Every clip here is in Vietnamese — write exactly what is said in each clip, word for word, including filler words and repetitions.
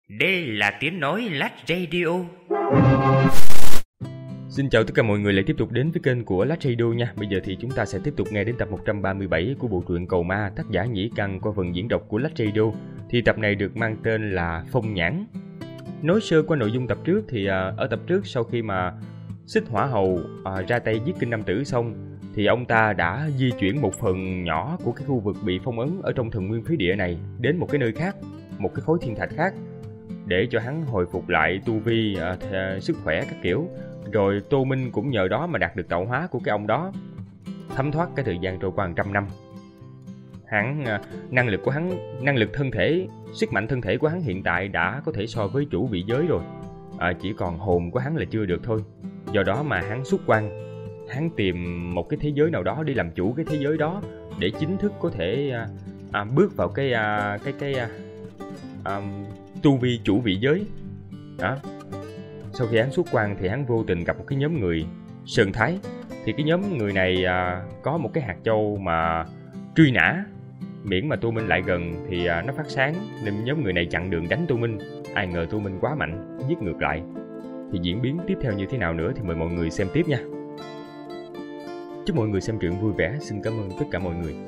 Đây là tiếng nói Lách Radio. Xin chào tất cả mọi người lại tiếp tục đến với kênh của Lách Radio nha. Bây giờ thì chúng ta sẽ tiếp tục nghe đến tập một trăm ba mươi bảy của bộ truyện Cầu Ma, tác giả Nhĩ Căn qua phần diễn đọc của Lách Radio. Thì tập này được mang tên là Phong Nhãn. Nói sơ qua nội dung tập trước thì à, ở tập trước sau khi mà Xích Hỏa Hầu à, ra tay giết Kinh Nam Tử xong thì ông ta đã di chuyển một phần nhỏ của cái khu vực bị phong ấn ở trong Thần Nguyên Phế Địa này đến một cái nơi khác, một cái khối thiên thạch khác, để cho hắn hồi phục lại tu vi, à, th- sức khỏe các kiểu. Rồi Tô Minh cũng nhờ đó mà đạt được tạo hóa của cái ông đó. Thấm thoát cái thời gian trôi qua trăm năm, hắn à, năng lực của hắn, năng lực thân thể, sức mạnh thân thể của hắn hiện tại đã có thể so với chủ vị giới rồi. À, chỉ còn hồn của hắn là chưa được thôi. Do đó mà hắn xuất quan, hắn tìm một cái thế giới nào đó để làm chủ cái thế giới đó, để chính thức có thể à, à, bước vào cái à, cái cái à, à, tu vi chủ vị giới đó. Sau khi hắn xuất quan thì hắn vô tình gặp một cái nhóm người Sơn Thái. Thì cái nhóm người này à, có một cái hạt châu mà truy nã, miễn mà Tô Minh lại gần thì à, nó phát sáng, nên nhóm người này chặn đường đánh Tô Minh. Ai ngờ Tô Minh quá mạnh, giết ngược lại. Thì diễn biến tiếp theo như thế nào nữa thì mời mọi người xem tiếp nha. Chúc mọi người xem truyện vui vẻ. Xin cảm ơn tất cả mọi người.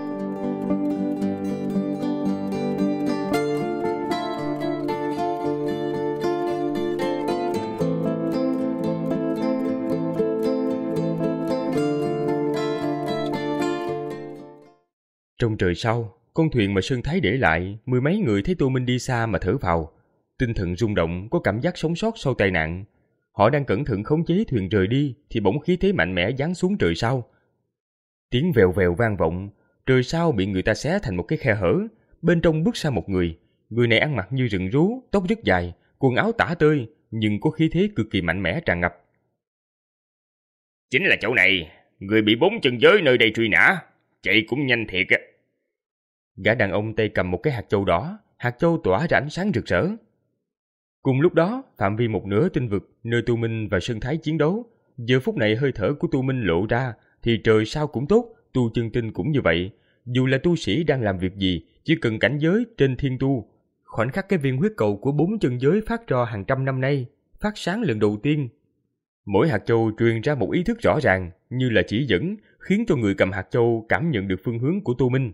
Trong trời sau, con thuyền mà Sơn Thái để lại, mười mấy người thấy Tô Minh đi xa mà thở phào, tinh thần rung động, có cảm giác sống sót sau tai nạn. Họ đang cẩn thận khống chế thuyền rời đi thì bỗng khí thế mạnh mẽ giáng xuống trời sau. Tiếng vèo vèo vang vọng, trời sau bị người ta xé thành một cái khe hở, bên trong bước ra một người. Người này ăn mặc như rừng rú, tóc rất dài, quần áo tả tơi, nhưng có khí thế cực kỳ mạnh mẽ tràn ngập. Chính là chỗ này, người bị bốn chân giới nơi đây truy nã, chạy cũng nhanh thiệt á. Gã đàn ông tay cầm một cái hạt châu đỏ, hạt châu tỏa ra ánh sáng rực rỡ. Cùng lúc đó, phạm vi một nửa tinh vực nơi Tu Minh và Sơn Thái chiến đấu, giờ phút này hơi thở của Tu Minh lộ ra thì trời sao cũng tốt, tu chân tinh cũng như vậy. Dù là tu sĩ đang làm việc gì, chỉ cần cảnh giới trên thiên tu, khoảnh khắc cái viên huyết cầu của bốn chân giới phát ra hàng trăm năm nay phát sáng lần đầu tiên. Mỗi hạt châu truyền ra một ý thức rõ ràng, như là chỉ dẫn, khiến cho người cầm hạt châu cảm nhận được phương hướng của Tu Minh.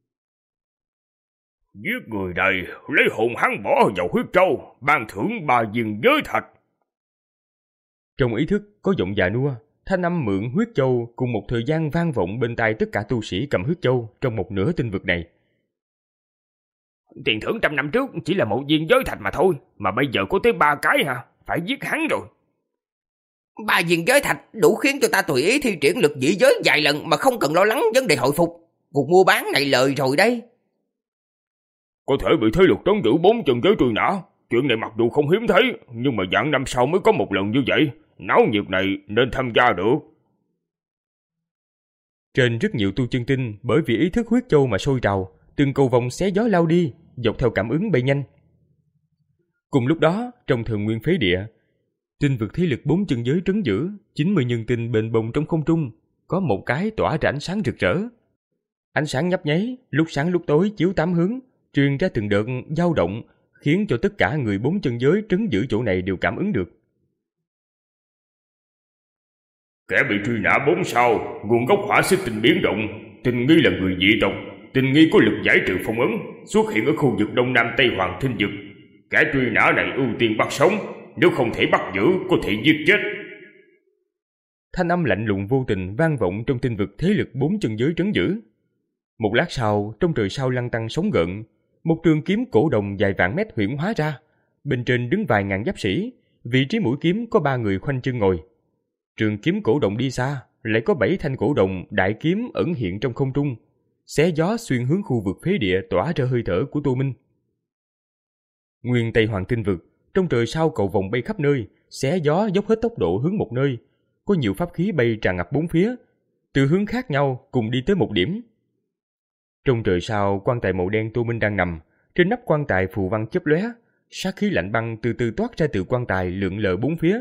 Giết người này, lấy hồn hắn bỏ vào huyết châu, ban thưởng ba viên giới thạch. Trong ý thức có giọng già nua, thanh âm mượn huyết châu cùng một thời gian vang vọng bên tai tất cả tu sĩ cầm huyết châu trong một nửa tinh vực này. Tiền thưởng trăm năm trước chỉ là một viên giới thạch mà thôi, mà bây giờ có tới ba cái hả? Phải giết hắn rồi. Ba viên giới thạch đủ khiến cho ta tùy ý thi triển lực dị giới vài lần mà không cần lo lắng vấn đề hồi phục. Cuộc mua bán này lời rồi đây. Có thể bị thế lực trấn giữ bốn chân giới truy nã. Chuyện này mặc dù không hiếm thấy, nhưng mà dạng năm sau mới có một lần như vậy. Náo nhiệt này nên tham gia được. Trên rất nhiều tu chân tinh bởi vì ý thức huyết châu mà sôi trào, từng cầu vòng xé gió lao đi, dọc theo cảm ứng bay nhanh. Cùng lúc đó, trong Thần Nguyên Phế Địa, tinh vực thế lực bốn chân giới trấn giữ, chín mươi nhân tinh bền bồng trong không trung, có một cái tỏa ra ánh sáng rực rỡ. Ánh sáng nhấp nháy, lúc sáng lúc tối chiếu tám hướng, truyền ra từng đợt dao động, khiến cho tất cả người bốn chân giới trấn giữ chỗ này đều cảm ứng được. Kẻ bị truy nã bốn sao, nguồn gốc hỏa xích tinh biến động, tình nghi là người dị tộc, tình nghi có lực giải trừ phong ấn, xuất hiện ở khu vực đông nam Tây Hoàng Thinh vực. Kẻ truy nã này ưu tiên bắt sống, nếu không thể bắt giữ có thể giết chết. Thanh âm lạnh lùng vô tình vang vọng trong tinh vực thế lực bốn chân giới trấn giữ. Một lát sau, trong trời sao lăn tăn sóng gợn, một trường kiếm cổ đồng dài vạn mét huyễn hóa ra. Bên trên đứng vài ngàn giáp sĩ, vị trí mũi kiếm có ba người khoanh chân ngồi. Trường kiếm cổ đồng đi xa, lại có bảy thanh cổ đồng đại kiếm ẩn hiện trong không trung, xé gió xuyên hướng khu vực phế địa tỏa ra hơi thở của Tô Minh. Nguyên Tây Hoàng Tinh vực, trong trời sao cầu vòng bay khắp nơi, xé gió dốc hết tốc độ hướng một nơi, có nhiều pháp khí bay tràn ngập bốn phía, từ hướng khác nhau cùng đi tới một điểm. Trong trời sao, quan tài màu đen Tô Minh đang nằm, trên nắp quan tài phù văn chớp lóe, sát khí lạnh băng từ từ toát ra từ quan tài lượn lờ bốn phía.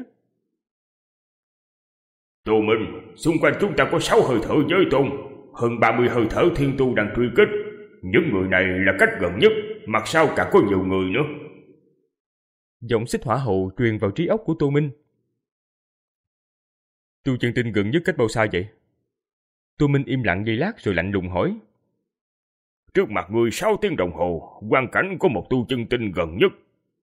Tô Minh, xung quanh chúng ta có sáu hơi thở giới tôn, hơn ba mươi hơi thở thiên tu đang truy kích. Những người này là cách gần nhất, mặt sau càng có nhiều người nữa. Giọng Xích Hỏa Hầu truyền vào trí óc của Tô Minh. Tu chân tinh gần nhất cách bao xa vậy? Tô Minh im lặng giây lát rồi lạnh lùng hỏi. Trước mặt người sáu tiếng đồng hồ, quang cảnh có một tu chân tinh gần nhất.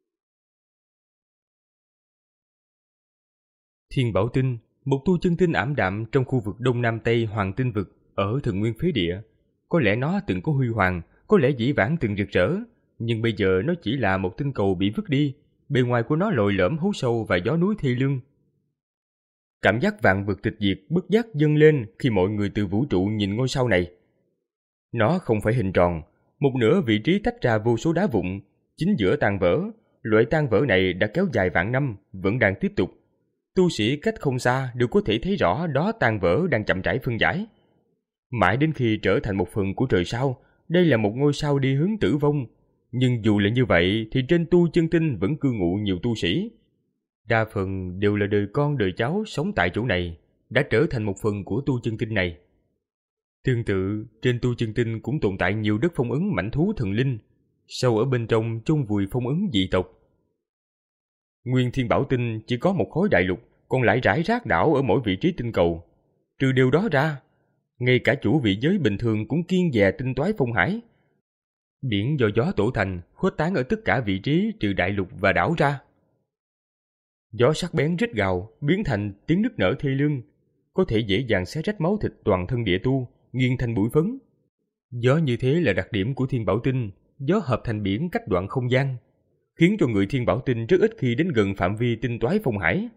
Thiên Bảo Tinh, một tu chân tinh ảm đạm trong khu vực Đông Nam Tây Hoàng Tinh Vực ở Thần Nguyên Phế Địa. Có lẽ nó từng có huy hoàng, có lẽ dĩ vãng từng rực rỡ, nhưng bây giờ nó chỉ là một tinh cầu bị vứt đi, bề ngoài của nó lồi lõm hố sâu và gió núi thê lương. Cảm giác vạn vực tịch diệt bất giác dâng lên khi mọi người từ vũ trụ nhìn ngôi sao này. Nó không phải hình tròn, một nửa vị trí tách ra vô số đá vụn, chính giữa tan vỡ. Loại tan vỡ này đã kéo dài vạn năm, vẫn đang tiếp tục. Tu sĩ cách không xa đều có thể thấy rõ đó tan vỡ đang chậm rãi phân giải. Mãi đến khi trở thành một phần của trời sao, đây là một ngôi sao đi hướng tử vong. Nhưng dù là như vậy thì trên tu chân tinh vẫn cư ngụ nhiều tu sĩ. Đa phần đều là đời con đời cháu sống tại chỗ này, đã trở thành một phần của tu chân tinh này. Tương tự, trên tu chân tinh cũng tồn tại nhiều đất phong ấn mãnh thú thần linh, sâu ở bên trong chôn vùi phong ấn dị tộc. Nguyên Thiên Bảo Tinh chỉ có một khối đại lục, còn lại rải rác đảo ở mỗi vị trí tinh cầu. Trừ điều đó ra, ngay cả chủ vị giới bình thường cũng kiêng dè tinh toái phong hải. Biển do gió tổ thành, khuếch tán ở tất cả vị trí trừ đại lục và đảo ra. Gió sắc bén rít gào, biến thành tiếng nức nở thê lương, có thể dễ dàng xé rách máu thịt toàn thân địa tu, nghiêng thành bụi phấn. Gió như thế là đặc điểm của Thiên Bảo Tinh, gió hợp thành biển cách đoạn không gian, khiến cho người Thiên Bảo Tinh rất ít khi đến gần phạm vi tinh toái phong hải.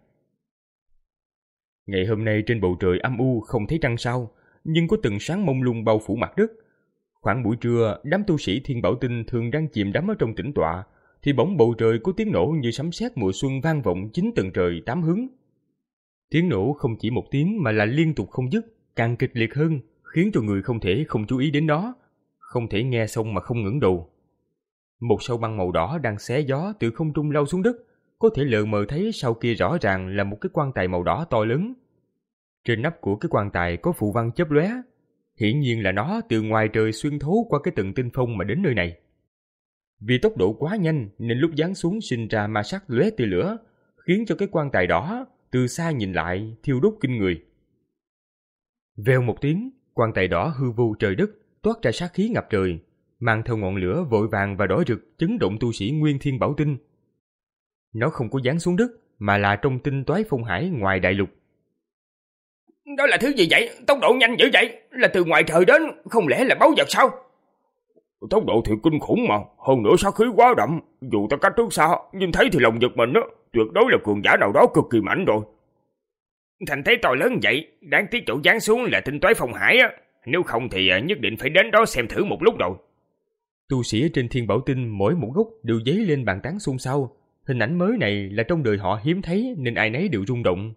Ngày hôm nay trên bầu trời âm u không thấy trăng sao, nhưng có từng sáng mông lung bao phủ mặt đất. Khoảng buổi trưa, đám tu sĩ Thiên Bảo Tinh thường đang chìm đắm ở trong tĩnh tọa, thì bỗng bầu trời có tiếng nổ như sấm sét mùa xuân vang vọng chín tầng trời tám hướng. Tiếng nổ không chỉ một tiếng mà là liên tục không dứt, càng kịch liệt hơn, khiến cho người không thể không chú ý đến nó, không thể nghe xong mà không ngẩng đầu. Một sao băng màu đỏ đang xé gió từ không trung lao xuống đất, có thể lờ mờ thấy sau kia rõ ràng là một cái quan tài màu đỏ to lớn. Trên nắp của cái quan tài có phù văn chớp lóe, hiển nhiên là nó từ ngoài trời xuyên thấu qua cái tầng tinh phong mà đến nơi này. Vì tốc độ quá nhanh nên lúc giáng xuống sinh ra ma sát lóe tia lửa, khiến cho cái quan tài đỏ từ xa nhìn lại thiêu đốt kinh người. Vèo một tiếng, quan tài đỏ hư vô trời đất, toát ra sát khí ngập trời, mang theo ngọn lửa vội vàng và đỏ rực chấn động tu sĩ Nguyên Thiên Bảo Tinh. Nó không có giáng xuống đất mà là trong tinh toái phong hải ngoài đại lục. Đó là thứ gì vậy? Tốc độ nhanh dữ vậy? Là từ ngoài trời đến, không lẽ là báu vật sao? Tốc độ thì kinh khủng mà, hơn nữa sát khí quá đậm. Dù ta cách trước xa, nhìn thấy thì lòng giật mình á, tuyệt đối là cường giả nào đó cực kỳ mạnh rồi. Thành thế to lớn vậy, đáng tiếc chỗ giáng xuống là tinh toái phong hải á. Nếu không thì nhất định phải đến đó xem thử một lúc rồi. Tu sĩ trên Thiên Bảo Tinh mỗi một gốc đều dấy lên bàn tán xôn xao. Hình ảnh mới này là trong đời họ hiếm thấy nên ai nấy đều rung động.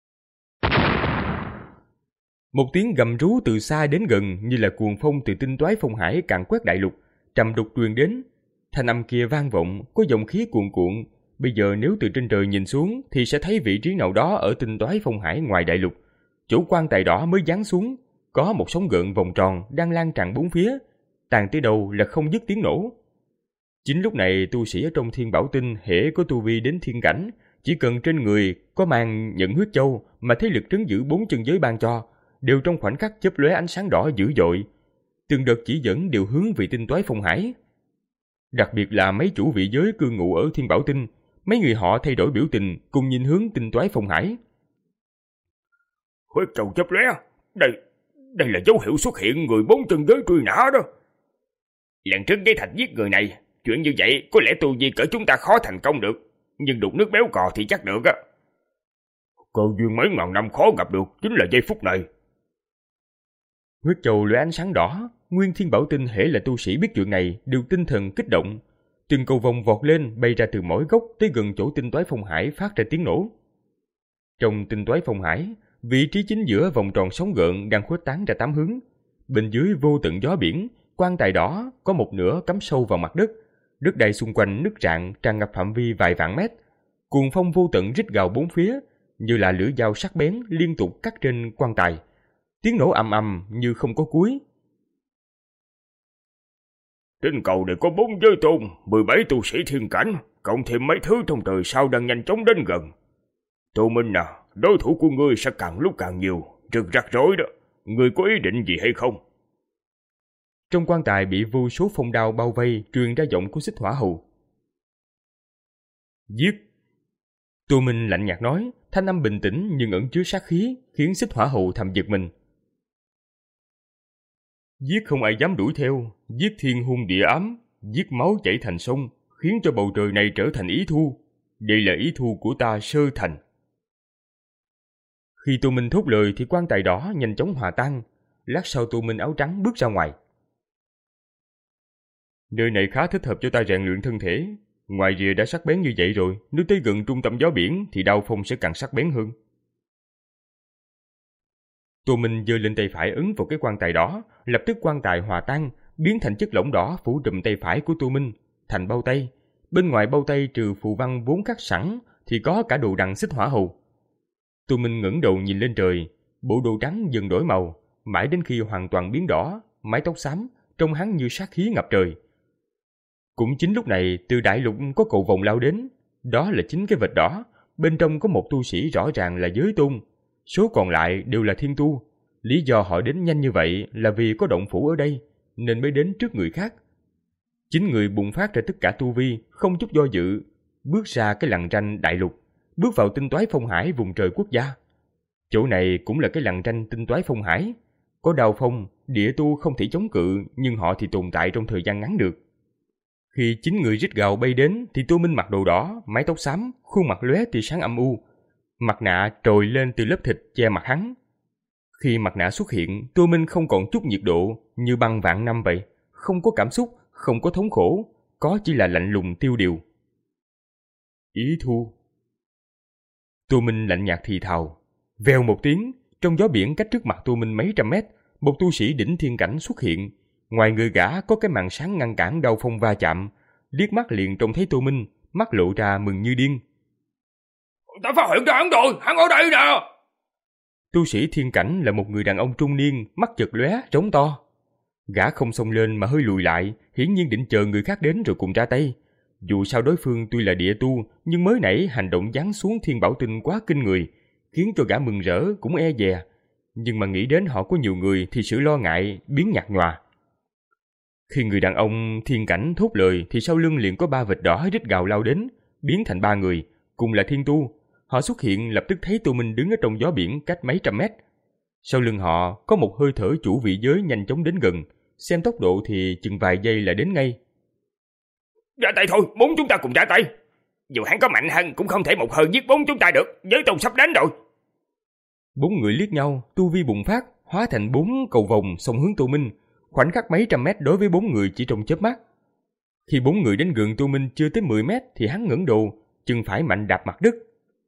Một tiếng gầm rú từ xa đến gần như là cuồng phong từ tinh toái phong hải càn quét đại lục, trầm đục truyền đến. Thanh âm kia vang vọng, có dòng khí cuồn cuộn. Bây giờ nếu từ trên trời nhìn xuống thì sẽ thấy vị trí nào đó ở tinh toái phong hải ngoài đại lục. Chỗ quan tài đỏ mới giáng xuống, có một sóng gợn vòng tròn đang lan tràn bốn phía, tàn tới đầu là không dứt tiếng nổ. Chính lúc này tu sĩ ở trong Thiên Bảo Tinh hễ có tu vi đến thiên cảnh, chỉ cần trên người có mang nhận huyết châu mà thế lực trấn giữ bốn chân giới ban cho, đều trong khoảnh khắc chớp lóe ánh sáng đỏ dữ dội. Từng đợt chỉ dẫn đều hướng về tinh toái phong hải. Đặc biệt là mấy chủ vị giới cư ngụ ở Thiên Bảo Tinh, mấy người họ thay đổi biểu tình cùng nhìn hướng tinh toái phong hải. Huyết châu chớp lóe, đây đây là dấu hiệu xuất hiện người bốn chân giới truy nã đó. Lần trước Giấy Thạch giết người này, chuyện như vậy có lẽ tu vi cỡ chúng ta khó thành công được, nhưng đục nước béo cò thì chắc được á. Cơ duyên mấy ngàn năm khó gặp được chính là giây phút này. Huyết châu lóe ánh sáng đỏ, Nguyên Thiên Bảo Tinh hễ là tu sĩ biết chuyện này đều tinh thần kích động, từng cầu vòng vọt lên bay ra từ mỗi góc tới gần chỗ tinh toái phong hải phát ra tiếng nổ. Trong tinh toái phong hải, vị trí chính giữa vòng tròn sóng gợn đang khuếch tán ra tám hướng. Bên dưới vô tận gió biển, quan tài đỏ có một nửa cắm sâu vào mặt đất, đất đai xung quanh nứt rạn tràn ngập phạm vi vài vạn mét. Cuồng phong vô tận rít gào bốn phía, như là lưỡi dao sắc bén liên tục cắt trên quan tài. Tiếng nổ ầm ầm như không có cuối. Trên cầu này có bốn giới tôn, mười bảy tu sĩ thiên cảnh, cộng thêm mấy thứ trong trời sao đang nhanh chóng đến gần. Tô Minh à, đối thủ của ngươi sẽ càng lúc càng nhiều, rất rắc rối đó. Ngươi có ý định gì hay không? Trong quan tài bị vô số phong đao bao vây truyền ra giọng của Xích Hỏa Hầu. Giết! Tô Minh lạnh nhạt nói, thanh âm bình tĩnh nhưng ẩn chứa sát khí, khiến Xích Hỏa Hầu thầm giật mình. Giết không ai dám đuổi theo, giết thiên hung địa ám, giết máu chảy thành sông, khiến cho bầu trời này trở thành ý thu. Đây là ý thu của ta Sơ Thành. Khi Tô Minh thốt lời thì quan tài đỏ nhanh chóng hòa tan. Lát sau Tô Minh áo trắng bước ra ngoài. Nơi này khá thích hợp cho ta rèn luyện thân thể. Ngoài rìa đã sắc bén như vậy rồi, nếu tới gần trung tâm gió biển thì đao phong sẽ càng sắc bén hơn. Tô Minh giơ lên tay phải ấn vào cái quan tài đỏ, lập tức quan tài hòa tan, biến thành chất lỏng đỏ phủ trùm tay phải của Tô Minh, thành bao tay. Bên ngoài bao tay trừ phù văn vốn khắc sẵn thì có cả đồ đằng Xích Hỏa Hầu. Tô Minh ngẩng đầu nhìn lên trời, bộ đồ trắng dần đổi màu, mãi đến khi hoàn toàn biến đỏ, mái tóc xám, trông hắn như sát khí ngập trời. Cũng chính lúc này, từ đại lục có cầu vồng lao đến, đó là chính cái vệt đỏ, bên trong có một tu sĩ rõ ràng là giới tôn, số còn lại đều là thiên tu. Lý do họ đến nhanh như vậy là vì có động phủ ở đây, nên mới đến trước người khác. Chính người bùng phát ra tất cả tu vi, không chút do dự, bước ra cái lằn ranh đại lục, bước vào tinh toái phong hải vùng trời quốc gia. Chỗ này cũng là cái lằn ranh tinh toái phong hải. Có đao phong, địa tu không thể chống cự, nhưng họ thì tồn tại trong thời gian ngắn được. Khi chính người rít gào bay đến thì Tô Minh mặc đồ đỏ, mái tóc xám, khuôn mặt lóe tia sáng âm u. Mặt nạ trồi lên từ lớp thịt che mặt hắn. Khi mặt nạ xuất hiện, Tô Minh không còn chút nhiệt độ, như băng vạn năm vậy. Không có cảm xúc, không có thống khổ, có chỉ là lạnh lùng tiêu điều. Ý thu. Tô Minh lạnh nhạt thì thào. Vèo một tiếng, trong gió biển cách trước mặt Tô Minh mấy trăm mét, một tu sĩ đỉnh thiên cảnh xuất hiện. Ngoài người gã có cái màn sáng ngăn cản đao phong va chạm, liếc mắt liền trông thấy Tô Minh, mắt lộ ra mừng như điên. Ta phát hiện ra hắn rồi, hắn ở đây nè! Tu sĩ thiên cảnh là một người đàn ông trung niên, mắt chật lóe, trống to. Gã không xông lên mà hơi lùi lại, hiển nhiên định chờ người khác đến rồi cùng ra tay. Dù sao đối phương tuy là địa tu, nhưng mới nãy hành động giáng xuống thiên bảo tinh quá kinh người, khiến cho gã mừng rỡ cũng e dè. Nhưng mà nghĩ đến họ có nhiều người thì sự lo ngại biến nhạt nhòa. Khi người đàn ông thiên cảnh thốt lời thì sau lưng liền có ba vệt đỏ rít gào lao đến, biến thành ba người, cùng là thiên tu. Họ xuất hiện lập tức thấy Tô Minh đứng ở trong gió biển cách mấy trăm mét. Sau lưng họ có một hơi thở chủ vị giới nhanh chóng đến gần, xem tốc độ thì chừng vài giây là đến ngay. Ra tay thôi, bốn chúng ta cùng ra tay. Dù hắn có mạnh hơn cũng không thể một hơi giết bốn chúng ta được, giới tôn sắp đến rồi. Bốn người liếc nhau, tu vi bùng phát, hóa thành bốn cầu vồng xông hướng Tô Minh. Khoảnh khắc mấy trăm mét đối với bốn người chỉ trong chớp mắt. Khi bốn người đến gần Tô Minh chưa tới mười mét thì hắn ngẩng đầu, chân phải mạnh đạp mặt đất.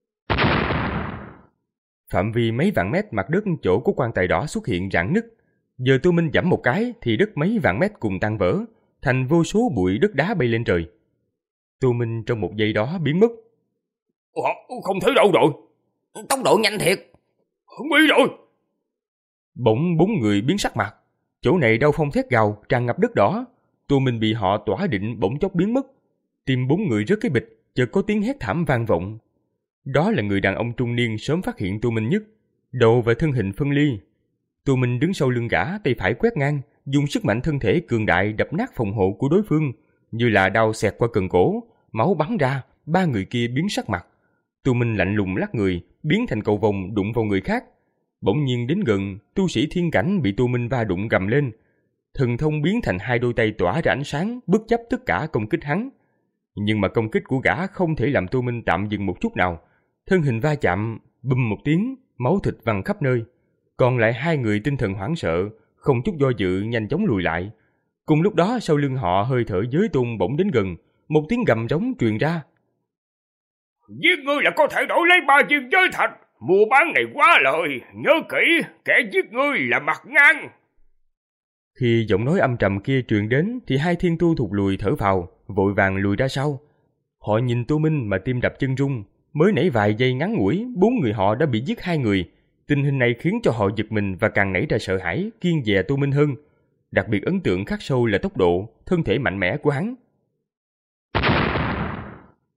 Phạm vi mấy vạn mét mặt đất chỗ của quan tài đỏ xuất hiện rạn nứt. Giờ Tô Minh giẫm một cái thì đất mấy vạn mét cùng tan vỡ, thành vô số bụi đất đá bay lên trời. Tô Minh trong một giây đó biến mất. Ủa, không thấy đâu rồi. Tốc độ nhanh thiệt. Không biết rồi. Bỗng bốn người biến sắc mặt. Chỗ này đao phong thét gào tràn ngập đất đỏ. Tô Minh bị họ tỏa định bỗng chốc biến mất. Tim bốn người rớt cái bịch, chợt có tiếng hét thảm vang vọng. Đó là người đàn ông trung niên sớm phát hiện Tô Minh nhất, đầu và thân hình phân ly. Tô Minh đứng sau lưng gã, tay phải quét ngang, dùng sức mạnh thân thể cường đại đập nát phòng hộ của đối phương, như là đao xẹt qua cần cổ, máu bắn ra, ba người kia biến sắc mặt. Tô Minh lạnh lùng lắc người, biến thành cầu vồng đụng vào người khác. Bỗng nhiên đến gần, tu sĩ thiên cảnh bị Tô Minh va đụng gầm lên. Thần thông biến thành hai đôi tay tỏa ra ánh sáng, bất chấp tất cả công kích hắn. Nhưng mà công kích của gã không thể làm Tô Minh tạm dừng một chút nào. Thân hình va chạm, bùm một tiếng, máu thịt văng khắp nơi. Còn lại hai người tinh thần hoảng sợ, không chút do dự nhanh chóng lùi lại. Cùng lúc đó sau lưng họ hơi thở giới tôn bỗng đến gần, một tiếng gầm rống truyền ra. Giết ngươi là có thể đổi lấy ba viên giới thạch, mua bán này quá lời, nhớ kỹ, kẻ giết ngươi là mặt ngang. Khi giọng nói âm trầm kia truyền đến thì hai thiên tu thụt lùi thở vào, vội vàng lùi ra sau. Họ nhìn Tô Minh mà tim đập chân rung. Mới nãy vài giây ngắn ngủi, bốn người họ đã bị giết hai người. Tình hình này khiến cho họ giật mình và càng nảy ra sợ hãi, kiêng dè Tô Minh hơn. Đặc biệt ấn tượng khắc sâu là tốc độ, thân thể mạnh mẽ của hắn.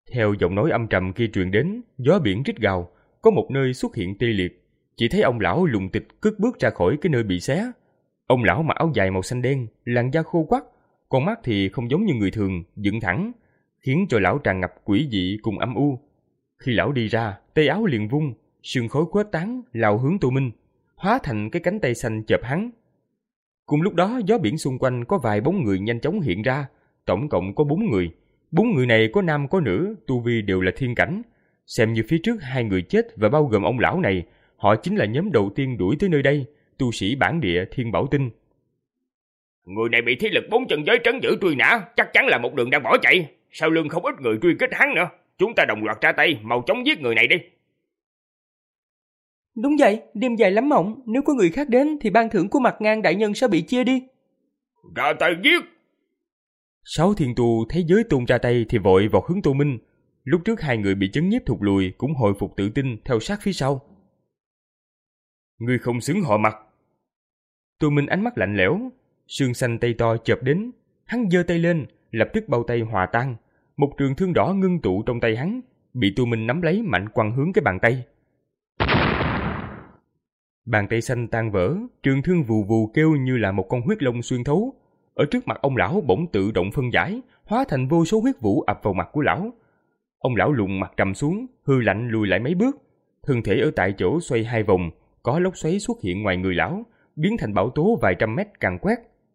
Theo giọng nói âm trầm kia truyền đến, gió biển rít gào, có một nơi xuất hiện tê liệt. Chỉ thấy ông lão lùng tịch cất bước ra khỏi cái nơi bị xé. Ông lão mặc áo dài màu xanh đen, làn da khô quắt, con mắt thì không giống như người thường, dựng thẳng, khiến cho lão tràn ngập quỷ dị cùng âm u. Khi lão đi ra, tay áo liền vung, sương khói khuếch tán lao hướng Tô Minh, hóa thành cái cánh tay xanh chộp hắn. Cùng lúc đó, gió biển xung quanh có vài bóng người nhanh chóng hiện ra, tổng cộng có bốn người. Bốn người này có nam có nữ, tu vi đều là thiên cảnh. Xem như phía trước hai người chết và bao gồm ông lão này, họ chính là nhóm đầu tiên đuổi tới nơi đây, tu sĩ bản địa Thiên Bảo Tinh. Người này bị thế lực bốn chân giới trấn giữ truy nã, chắc chắn là một đường đang bỏ chạy. Sau lưng không ít người truy kích hắn nữa. Chúng ta đồng loạt ra tay, mau chóng giết người này đi. Đúng vậy, đêm dài lắm mộng, nếu có người khác đến thì ban thưởng của Mặt Ngang đại nhân sẽ bị chia đi. Ra tay giết. Sáu thiên tu thấy giới tôn ra tay thì vội vào hướng Tô Minh. Lúc trước hai người bị chấn nhiếp thụt lùi cũng hồi phục tự tin theo sát phía sau. Ngươi không xứng họ Mặt. Tô Minh ánh mắt lạnh lẽo, sương xanh tay to chộp đến, hắn giơ tay lên, lập tức bao tay hòa tan, một trường thương đỏ ngưng tụ trong tay hắn, bị Tô Minh nắm lấy mạnh quăng hướng cái bàn tay. Bàn tay xanh tan vỡ, trường thương vù vù kêu như là một con huyết long xuyên thấu. Ở trước mặt ông lão bỗng tự động phân giải, hóa thành vô số huyết vũ ập vào mặt của lão. Ông lão lùn mặt trầm xuống, hư lạnh lùi lại mấy bước, thân thể ở tại chỗ xoay hai vòng, có lốc xoáy xuất hiện ngoài người lão, biến thành bão tố vài trăm mét càn quét.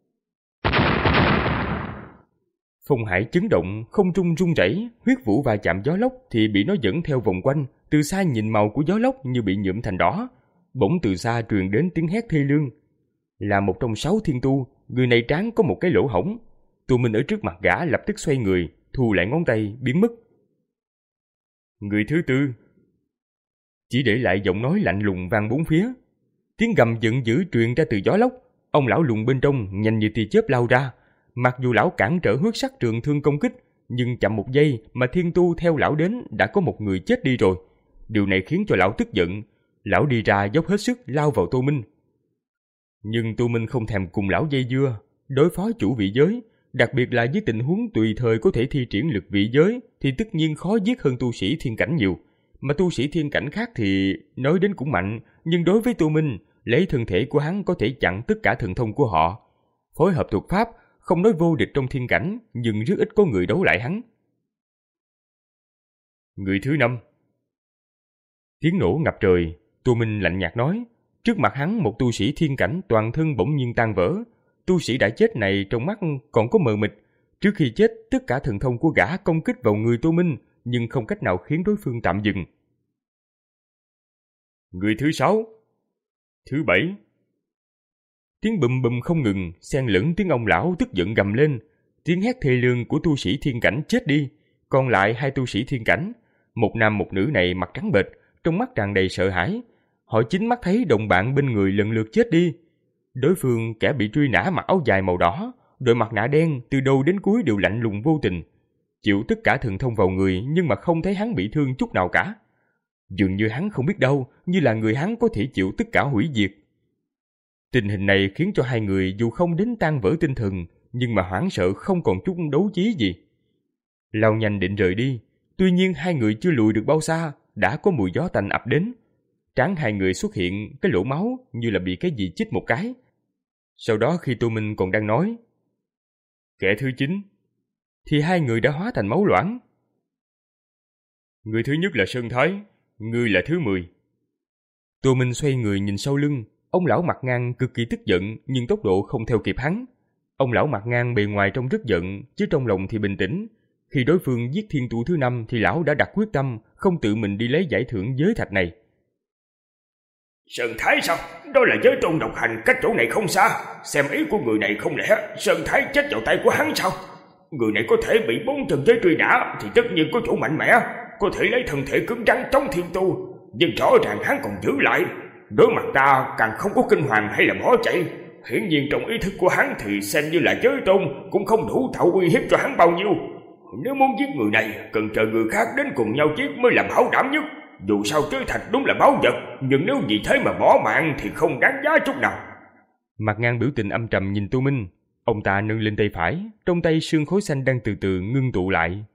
Phong hải chấn động, không trung rung rẩy, huyết vũ va chạm gió lốc thì bị nó dẫn theo vòng quanh, từ xa nhìn màu của gió lốc như bị nhuộm thành đỏ. Bỗng từ xa truyền đến tiếng hét thê lương. Là một trong sáu thiên tu, người này trán có một cái lỗ hổng. Tô Minh ở trước mặt gã lập tức xoay người, thu lại ngón tay, biến mất. Người thứ tư. Chỉ để lại giọng nói lạnh lùng vang bốn phía. Tiếng gầm giận dữ truyền ra từ gió lốc. Ông lão lùn bên trong nhanh như tia chớp lao ra. Mặc dù lão cản trở huyết sắc trường thương công kích, nhưng chậm một giây mà thiên tu theo lão đến đã có một người chết đi rồi. Điều này khiến cho lão tức giận. Lão đi ra dốc hết sức lao vào Tô Minh. Nhưng Tô Minh không thèm cùng lão dây dưa, đối phó chủ vị giới, đặc biệt là với tình huống tùy thời có thể thi triển lực vị giới thì tất nhiên khó giết hơn tu sĩ thiên cảnh nhiều. Mà tu sĩ thiên cảnh khác thì nói đến cũng mạnh, nhưng đối với Tô Minh, lấy thân thể của hắn có thể chặn tất cả thần thông của họ. Phối hợp thuật pháp, không nói vô địch trong thiên cảnh, nhưng rất ít có người đấu lại hắn. Người thứ năm. Tiếng nổ ngập trời, Tô Minh lạnh nhạt nói. Trước mặt hắn một tu sĩ thiên cảnh toàn thân bỗng nhiên tan vỡ. Tu sĩ đã chết này trong mắt còn có mờ mịt. Trước khi chết, tất cả thần thông của gã công kích vào người Tô Minh, nhưng không cách nào khiến đối phương tạm dừng. Người thứ sáu. Thứ bảy. Tiếng bùm bùm không ngừng, xen lẫn tiếng ông lão tức giận gầm lên. Tiếng hét thê lương của tu sĩ thiên cảnh chết đi. Còn lại hai tu sĩ thiên cảnh, một nam một nữ này mặt trắng bệch, trong mắt tràn đầy sợ hãi. Họ chính mắt thấy đồng bạn bên người lần lượt chết đi. Đối phương kẻ bị truy nã mặc áo dài màu đỏ, đội mặt nạ đen từ đầu đến cuối đều lạnh lùng vô tình, chịu tất cả thần thông vào người nhưng mà không thấy hắn bị thương chút nào cả. Dường như hắn không biết đâu, như là người hắn có thể chịu tất cả hủy diệt. Tình hình này khiến cho hai người dù không đến tan vỡ tinh thần, nhưng mà hoảng sợ không còn chút đấu trí gì. Lao nhanh định rời đi, tuy nhiên hai người chưa lùi được bao xa, đã có mùi gió tanh ập đến. Trán hai người xuất hiện cái lỗ máu như là bị cái gì chích một cái. Sau đó khi Tô Minh còn đang nói kẻ thứ chín, thì hai người đã hóa thành máu loãng. Người thứ nhất là Sơn Thái, người là thứ mười. Tô Minh xoay người nhìn sau lưng. Ông lão mặt ngang cực kỳ tức giận, nhưng tốc độ không theo kịp hắn. Ông lão mặt ngang bề ngoài trông rất giận, chứ trong lòng thì bình tĩnh. Khi đối phương giết thiên tu thứ năm thì lão đã đặt quyết tâm không tự mình đi lấy giải thưởng giới thạch này. Sơn Thái sao? Đó là giới tôn độc hành cách chỗ này không xa. Xem ý của người này không lẽ Sơn Thái chết vào tay của hắn sao? Người này có thể bị bốn chân giới truy nã thì tất nhiên có chỗ mạnh mẽ, có thể lấy thân thể cứng rắn chống thiên tu. Nhưng rõ ràng hắn còn giữ lại. Đối mặt ta càng không có kinh hoàng hay là bỏ chạy. Hiển nhiên trong ý thức của hắn thì xem như là giới tôn cũng không đủ tạo uy hiếp cho hắn bao nhiêu. Nếu muốn giết người này, cần chờ người khác đến cùng nhau giết mới là bảo đảm nhất. Dù sao giới thạch đúng là báu vật, nhưng nếu vì thế mà bỏ mạng thì không đáng giá chút nào. Mặt ngang biểu tình âm trầm nhìn Tô Minh. Ông ta nâng lên tay phải, trong tay sương khói xanh đang từ từ ngưng tụ lại.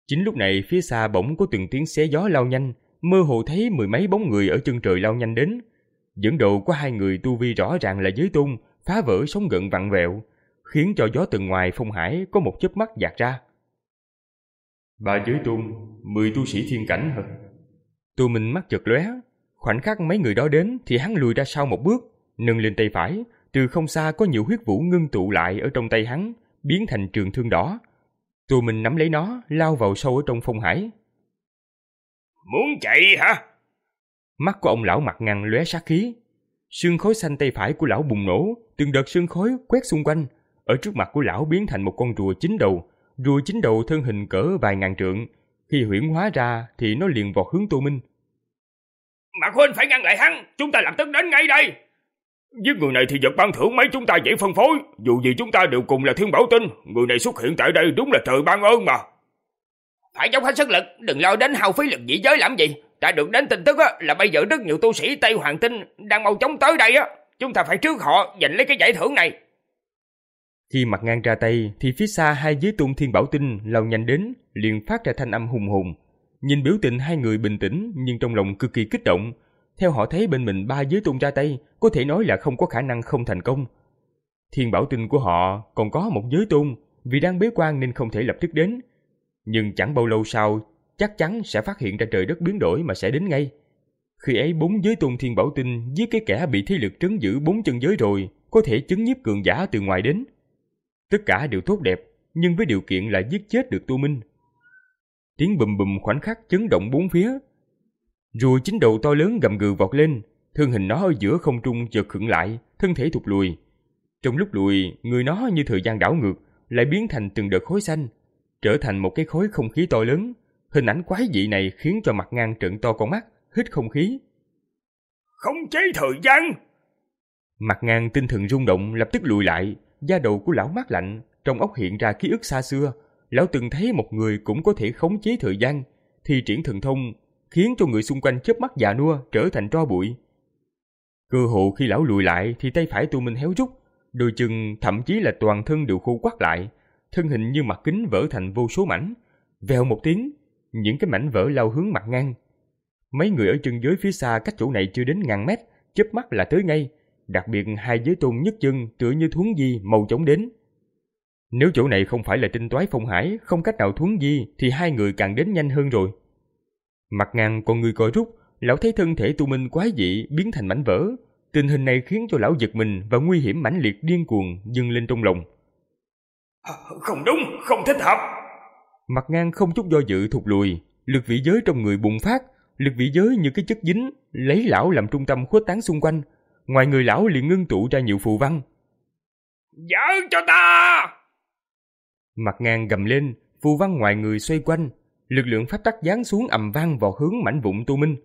Chính lúc này phía xa bỗng có từng tiếng xé gió lao nhanh, mơ hồ thấy mười mấy bóng người ở chân trời lao nhanh đến. Dẫn đầu có hai người tu vi rõ ràng là giới tôn, phá vỡ sóng gợn vặn vẹo, khiến cho gió từ ngoài phong hải có một chớp mắt dạt ra. Ba giới tôn, mười tu sĩ thiên cảnh hả? Tô Minh mắt chợt lóe, khoảnh khắc mấy người đó đến thì hắn lùi ra sau một bước, nâng lên tay phải, từ không xa có nhiều huyết vũ ngưng tụ lại ở trong tay hắn, biến thành trường thương đỏ. Tô Minh nắm lấy nó, lao vào sâu ở trong phong hải. Muốn chạy hả? Mắt của ông lão mặt ngăn lóe sát khí. Sương khói xanh tay phải của lão bùng nổ, từng đợt sương khói quét xung quanh. Ở trước mặt của lão biến thành một con rùa chín đầu. Rùa chín đầu thân hình cỡ vài ngàn trượng. Khi huyễn hóa ra thì nó liền vọt hướng Tô Minh. Mạc Huynh phải ngăn lại hắn, chúng ta lập tức đến ngay đây. Giết người này thì vật ban thưởng mấy chúng ta dễ phân phối. Dù gì chúng ta đều cùng là Thiên Bảo Tinh. Người này xuất hiện tại đây đúng là trời ban ơn mà. Phải dốc hết sức lực, đừng lo đến hao phí lực dị giới làm gì. Đã được đến tin tức á, là bây giờ rất nhiều tu sĩ Tây Hoàng Tinh đang mau chóng tới đây á. Chúng ta phải trước họ giành lấy cái giải thưởng này. Khi Mặt Ngang ra tay thì phía xa hai giới tôn Thiên Bảo Tinh lao nhanh đến, liền phát ra thanh âm hùng hùng. Nhìn biểu tình hai người bình tĩnh nhưng trong lòng cực kỳ kích động. Theo họ thấy bên mình ba giới tôn ra tay, có thể nói là không có khả năng không thành công. Thiên Bảo Tinh của họ còn có một giới tôn, vì đang bế quan nên không thể lập tức đến. Nhưng chẳng bao lâu sau, chắc chắn sẽ phát hiện ra trời đất biến đổi mà sẽ đến ngay. Khi ấy bốn giới tôn Thiên Bảo Tinh giết cái kẻ bị thế lực trấn giữ bốn chân giới rồi, có thể chấn nhiếp cường giả từ ngoài đến. Tất cả đều tốt đẹp, nhưng với điều kiện là giết chết được Tô Minh. Tiếng bùm bùm khoảnh khắc chấn động bốn phía. Rùa chín đầu to lớn gầm gừ vọt lên, thân hình nó ở giữa không trung chợt khựng lại, thân thể thụt lùi. Trong lúc lùi, người nó như thời gian đảo ngược, lại biến thành từng đợt khói xanh, trở thành một cái khối không khí to lớn. Hình ảnh quái dị này khiến cho Mặt Ngang trợn to con mắt, hít không khí. Khống chế thời gian! Mặt Ngang tinh thần rung động, lập tức lùi lại. Da đầu của lão mát lạnh, trong óc hiện ra ký ức xa xưa. Lão từng thấy một người cũng có thể khống chế thời gian, thi triển thần thông, khiến cho người xung quanh chớp mắt già nua trở thành tro bụi. Cơ hồ khi lão lùi lại thì tay phải Tô Minh héo rút, đôi chân thậm chí là toàn thân đều khô quắt lại, thân hình như mặt kính vỡ thành vô số mảnh. Vèo một tiếng, những cái mảnh vỡ lao hướng Mặt Ngang. Mấy người ở chân giới phía xa cách chỗ này chưa đến ngàn mét, chớp mắt là tới ngay. Đặc biệt hai giới tôn nhất chân tựa như thuấn di mau chóng đến. Nếu chỗ này không phải là tinh toái phong hải, không cách nào thuấn di thì hai người càng đến nhanh hơn rồi. Mặt Ngang con người coi rút, lão thấy thân thể Tô Minh quái dị biến thành mảnh vỡ. Tình hình này khiến cho lão giật mình và nguy hiểm mãnh liệt điên cuồng dâng lên trong lòng. Không đúng, không thích hợp. Mặt Ngang không chút do dự thụt lùi, lực vị giới trong người bùng phát, lực vị giới như cái chất dính, lấy lão làm trung tâm khuếch tán xung quanh. Ngoài người lão liền ngưng tụ ra nhiều phù văn. Giỡn cho ta! Mặt Ngang gầm lên, phù văn ngoài người xoay quanh, lực lượng pháp tắc giáng xuống ầm vang vào hướng mảnh vụn Tô Minh.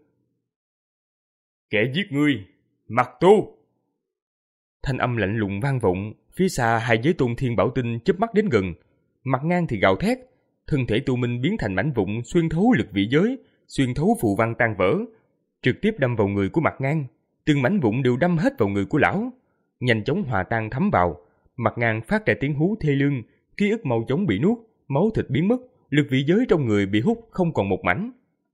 Kẻ giết ngươi, Mặt Tu! Thanh âm lạnh lùng vang vọng, phía xa hai giới tôn Thiên Bảo Tinh chớp mắt đến gần. Mặt Ngang thì gào thét, thân thể Tô Minh biến thành mảnh vụn xuyên thấu lực vị giới, xuyên thấu phù văn tan vỡ, trực tiếp đâm vào người của Mặt Ngang. Từng mảnh vụn đều đâm hết vào người của lão, nhanh chóng hòa tan thấm vào. Mặt Ngang phát ra tiếng hú thê lương, ký ức mau chóng bị nuốt, máu thịt biến mất, lực vị giới trong người bị hút không còn một mảnh.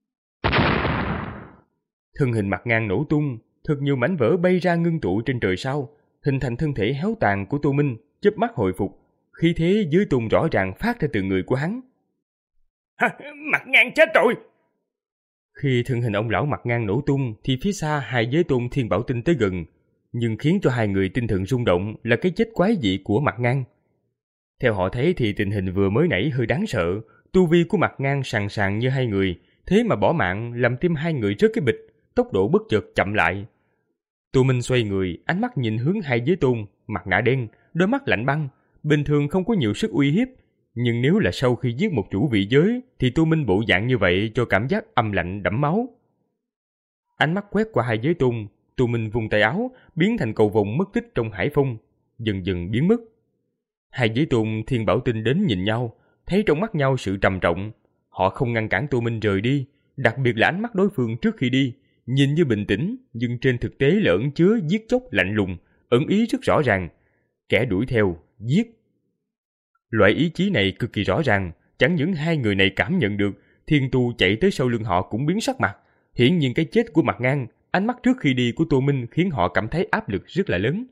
Thân hình Mặt Ngang nổ tung, thật nhiều mảnh vỡ bay ra ngưng tụ trên trời sao, hình thành thân thể héo tàn của Tô Minh, chớp mắt hồi phục, khí thế dưới tung rõ ràng phát ra từ người của hắn. Hả, Mặt Ngang chết rồi! Khi thân hình ông lão Mặt Ngang nổ tung thì phía xa hai giới tôn Thiên Bảo Tinh tới gần, nhưng khiến cho hai người tinh thần rung động là cái chết quái dị của Mặt Ngang. Theo họ thấy thì tình hình vừa mới nãy hơi đáng sợ, tu vi của Mặt Ngang sàn sàn như hai người, thế mà bỏ mạng làm tim hai người rớt cái bịch, tốc độ bất chợt chậm lại. Tô Minh xoay người, ánh mắt nhìn hướng hai giới tôn, mặt nạ đen, đôi mắt lạnh băng, bình thường không có nhiều sức uy hiếp, nhưng nếu là sau khi giết một chủ vị giới thì Tô Minh bộ dạng như vậy cho cảm giác âm lạnh đẫm máu. Ánh mắt quét qua hai giới tôn, Tô Minh vung tay áo, biến thành cầu vồng mất tích trong hải phong, dần dần biến mất. Hai giới tôn Thiên Bảo Tinh đến nhìn nhau, thấy trong mắt nhau sự trầm trọng. Họ không ngăn cản Tô Minh rời đi, đặc biệt là ánh mắt đối phương trước khi đi, nhìn như bình tĩnh, nhưng trên thực tế là ẩn chứa giết chóc lạnh lùng, ẩn ý rất rõ ràng. Kẻ đuổi theo, giết. Loại ý chí này cực kỳ rõ ràng, chẳng những hai người này cảm nhận được, thiên tu chạy tới sau lưng họ cũng biến sắc mặt. Hiển nhiên cái chết của Mạc Ngang, ánh mắt trước khi đi của Tô Minh khiến họ cảm thấy áp lực rất là lớn.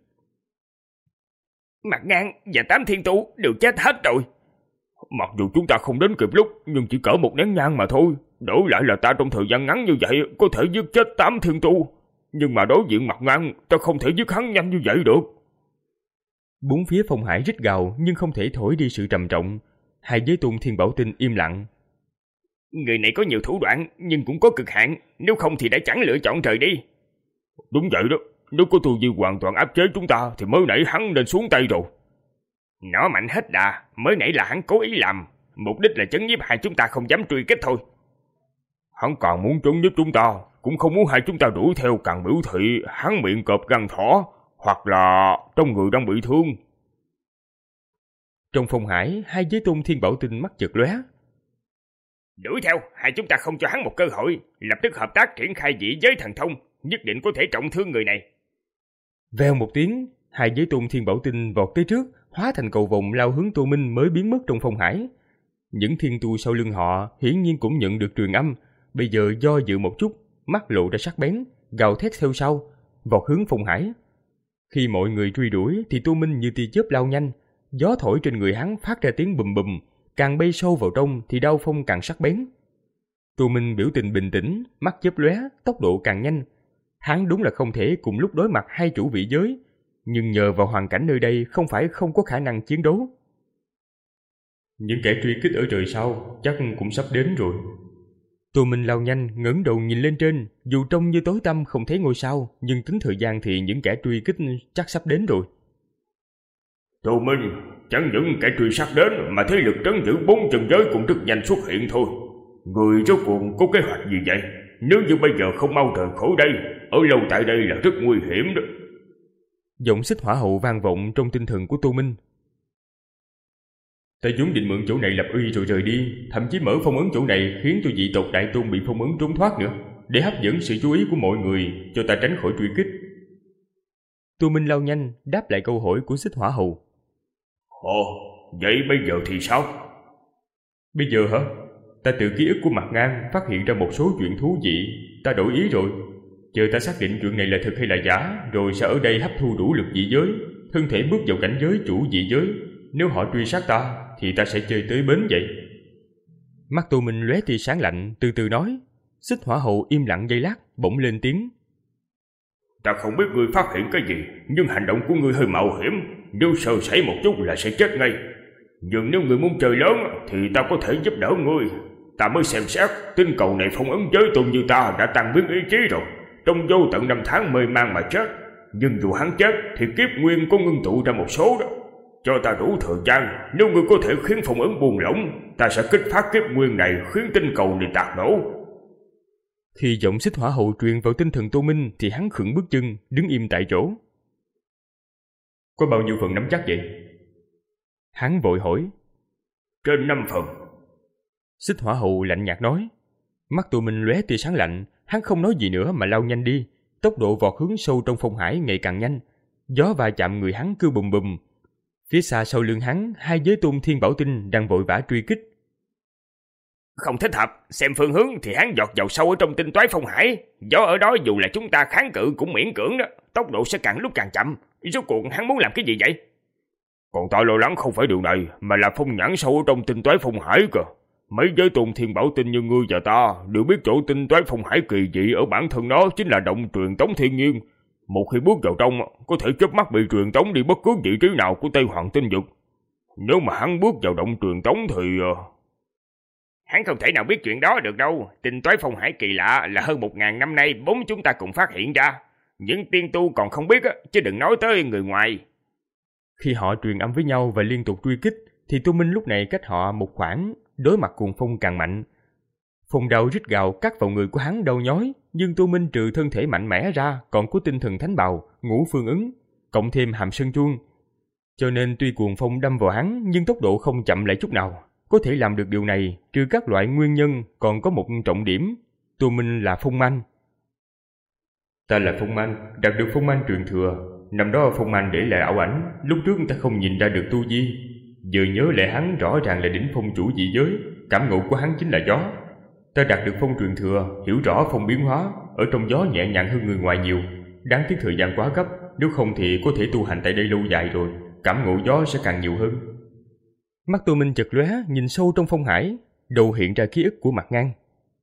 Mạc Ngang và tám thiên tu đều chết hết rồi. Mặc dù chúng ta không đến kịp lúc, nhưng chỉ cỡ một nén nhang mà thôi. Đổi lại là ta trong thời gian ngắn như vậy có thể giết chết tám thiên tu. Nhưng mà đối diện Mạc Ngang, ta không thể giết hắn nhanh như vậy được. Bốn phía Phong Hải rít gào nhưng không thể thổi đi sự trầm trọng. Hai giới tôn Thiên Bảo Tinh im lặng. Người này có nhiều thủ đoạn nhưng cũng có cực hạn, nếu không thì đã chẳng lựa chọn rời đi. Đúng vậy đó, nếu có tu vi hoàn toàn áp chế chúng ta thì mới nãy hắn nên xuống tay rồi. Nó mạnh hết đà, mới nãy là hắn cố ý làm, mục đích là chấn nhiếp hai chúng ta không dám truy kích thôi. Hắn càng muốn chấn nhiếp chúng ta, cũng không muốn hai chúng ta đuổi theo, càng biểu thị hắn miệng cọp gan thỏ, hoặc là trong người đang bị thương. Trong Phong Hải, hai giới tôn Thiên Bảo Tinh mắt chợt lóe. Đuổi theo, hai chúng ta không cho hắn một cơ hội, lập tức hợp tác triển khai dị giới thần thông, nhất định có thể trọng thương người này. Vèo một tiếng, hai giới tôn Thiên Bảo Tinh vọt tới trước, hóa thành cầu vồng lao hướng Tô Minh mới biến mất trong Phong Hải. Những thiên tu sau lưng họ hiển nhiên cũng nhận được truyền âm, bây giờ do dự một chút, mắt lộ ra sắc bén, gào thét theo sau, vọt hướng Phong Hải. Khi mọi người truy đuổi thì Tô Minh như tia chớp lao nhanh, gió thổi trên người hắn phát ra tiếng bùm bùm, càng bay sâu vào trong thì đao phong càng sắc bén. Tô Minh biểu tình bình tĩnh, mắt chớp lóe, tốc độ càng nhanh. Hắn đúng là không thể cùng lúc đối mặt hai chủ vị giới, nhưng nhờ vào hoàn cảnh nơi đây không phải không có khả năng chiến đấu. Những kẻ truy kích ở trời sau chắc cũng sắp đến rồi. Tô Minh lao nhanh, ngẩng đầu nhìn lên trên, dù trông như tối tăm không thấy ngôi sao, nhưng tính thời gian thì những kẻ truy kích chắc sắp đến rồi. Tô Minh, chẳng những kẻ truy sát đến mà thế lực trấn giữ bốn chân giới cũng rất nhanh xuất hiện thôi. Người rốt cuộc có kế hoạch gì vậy? Nếu như bây giờ không mau rời khỏi đây, ở lâu tại đây là rất nguy hiểm đó. Giọng Xích Hỏa Hậu vang vọng trong tinh thần của Tô Minh. Ta vốn định mượn chỗ này lập uy rồi rời đi, thậm chí mở phong ấn chỗ này khiến cho dị tộc đại tôn bị phong ấn trốn thoát nữa, để hấp dẫn sự chú ý của mọi người, cho ta tránh khỏi truy kích. Tô Minh lao nhanh đáp lại câu hỏi của Xích Hỏa Hậu. Ồ, vậy bây giờ thì sao? Bây giờ hả? Ta từ ký ức của Mạc Ngang phát hiện ra một số chuyện thú vị, ta đổi ý rồi. Chờ ta xác định chuyện này là thực hay là giả, rồi sẽ ở đây hấp thu đủ lực dị giới, thân thể bước vào cảnh giới chủ dị giới. Nếu họ truy sát ta, thì ta sẽ chơi tới bến vậy. Mắt Tô Minh lóe tia sáng lạnh, từ từ nói. Xích Hỏa Hậu im lặng giây lát, bỗng lên tiếng. Ta không biết ngươi phát hiện cái gì, nhưng hành động của ngươi hơi mạo hiểm. Nếu sơ sẩy một chút là sẽ chết ngay. Nhưng nếu ngươi muốn chơi lớn thì ta có thể giúp đỡ ngươi. Ta mới xem xét, tinh cầu này phong ấn giới tôn như ta đã tăng biến ý chí rồi, trong vô tận năm tháng mê man mà chết. Nhưng dù hắn chết thì kiếp nguyên có ngưng tụ ra một số đó. Cho ta đủ thời gian, nếu ngươi có thể khiến phong ấn buông lỏng, ta sẽ kích phát kiếp nguyên này, khiến tinh cầu này tạc nổ. Khi giọng Xích Hỏa Hậu truyền vào tinh thần Tô Minh thì hắn khựng bước chân, đứng im tại chỗ. Có bao nhiêu phần nắm chắc vậy? Hắn vội hỏi. Trên năm phần. Xích Hỏa Hậu lạnh nhạt nói. Mắt Tô Minh lóe tia sáng lạnh, hắn không nói gì nữa mà lao nhanh đi, tốc độ vọt hướng sâu trong Phong Hải ngày càng nhanh. Gió va chạm người hắn cứ bùm bùm. Phía xa sau lưng hắn, hai giới tôn Thiên Bảo Tinh đang vội vã truy kích. Không thích hợp, xem phương hướng thì hắn giọt vào sâu ở trong tinh toái Phong Hải. Gió ở đó dù là chúng ta kháng cự cũng miễn cưỡng đó, tốc độ sẽ càng lúc càng chậm. Rốt cuộc hắn muốn làm cái gì vậy? Còn ta lo lắng không phải điều này, mà là phong nhãn sâu ở trong tinh toái Phong Hải cơ. Mấy giới tôn Thiên Bảo Tinh như ngươi và ta đều biết chỗ tinh toái Phong Hải kỳ dị ở bản thân nó chính là động truyền tống thiên nhiên. Một khi bước vào trong, có thể chớp mắt bị truyền tống đi bất cứ vị trí nào của Tây Hoàng Tinh Vực. Nếu mà hắn bước vào động truyền tống thì... Hắn không thể nào biết chuyện đó được đâu. Tinh toái Phong Hải kỳ lạ là hơn một ngàn năm nay bốn chúng ta cùng phát hiện ra. Những tiên tu còn không biết, chứ đừng nói tới người ngoài. Khi họ truyền âm với nhau và liên tục truy kích, thì Tô Minh lúc này cách họ một khoảng, đối mặt cuồng phong càng mạnh. Phong đao rít gào cắt vào người của hắn đau nhói, nhưng Tô Minh trừ thân thể mạnh mẽ ra còn có tinh thần thánh bào, ngũ phương ứng, cộng thêm hàm sơn chuông. Cho nên tuy cuồng phong đâm vào hắn nhưng tốc độ không chậm lại chút nào. Có thể làm được điều này, trừ các loại nguyên nhân còn có một trọng điểm, Tô Minh là phong manh. Ta là phong manh, đạt được phong manh truyền thừa. Năm đó phong manh để lại ảo ảnh, lúc trước ta không nhìn ra được tu vi. Giờ nhớ lại hắn rõ ràng là đỉnh phong chủ dị giới, cảm ngộ của hắn chính là gió. Ta đạt được phong truyền thừa, hiểu rõ phong biến hóa, ở trong gió nhẹ nhàng hơn người ngoài nhiều. Đáng tiếc thời gian quá gấp, nếu không thì có thể tu hành tại đây lâu dài rồi, cảm ngộ gió sẽ càng nhiều hơn. Mắt Tô Minh chợt lóe, nhìn sâu trong phong hải, đầu hiện ra ký ức của Mạc Ngang.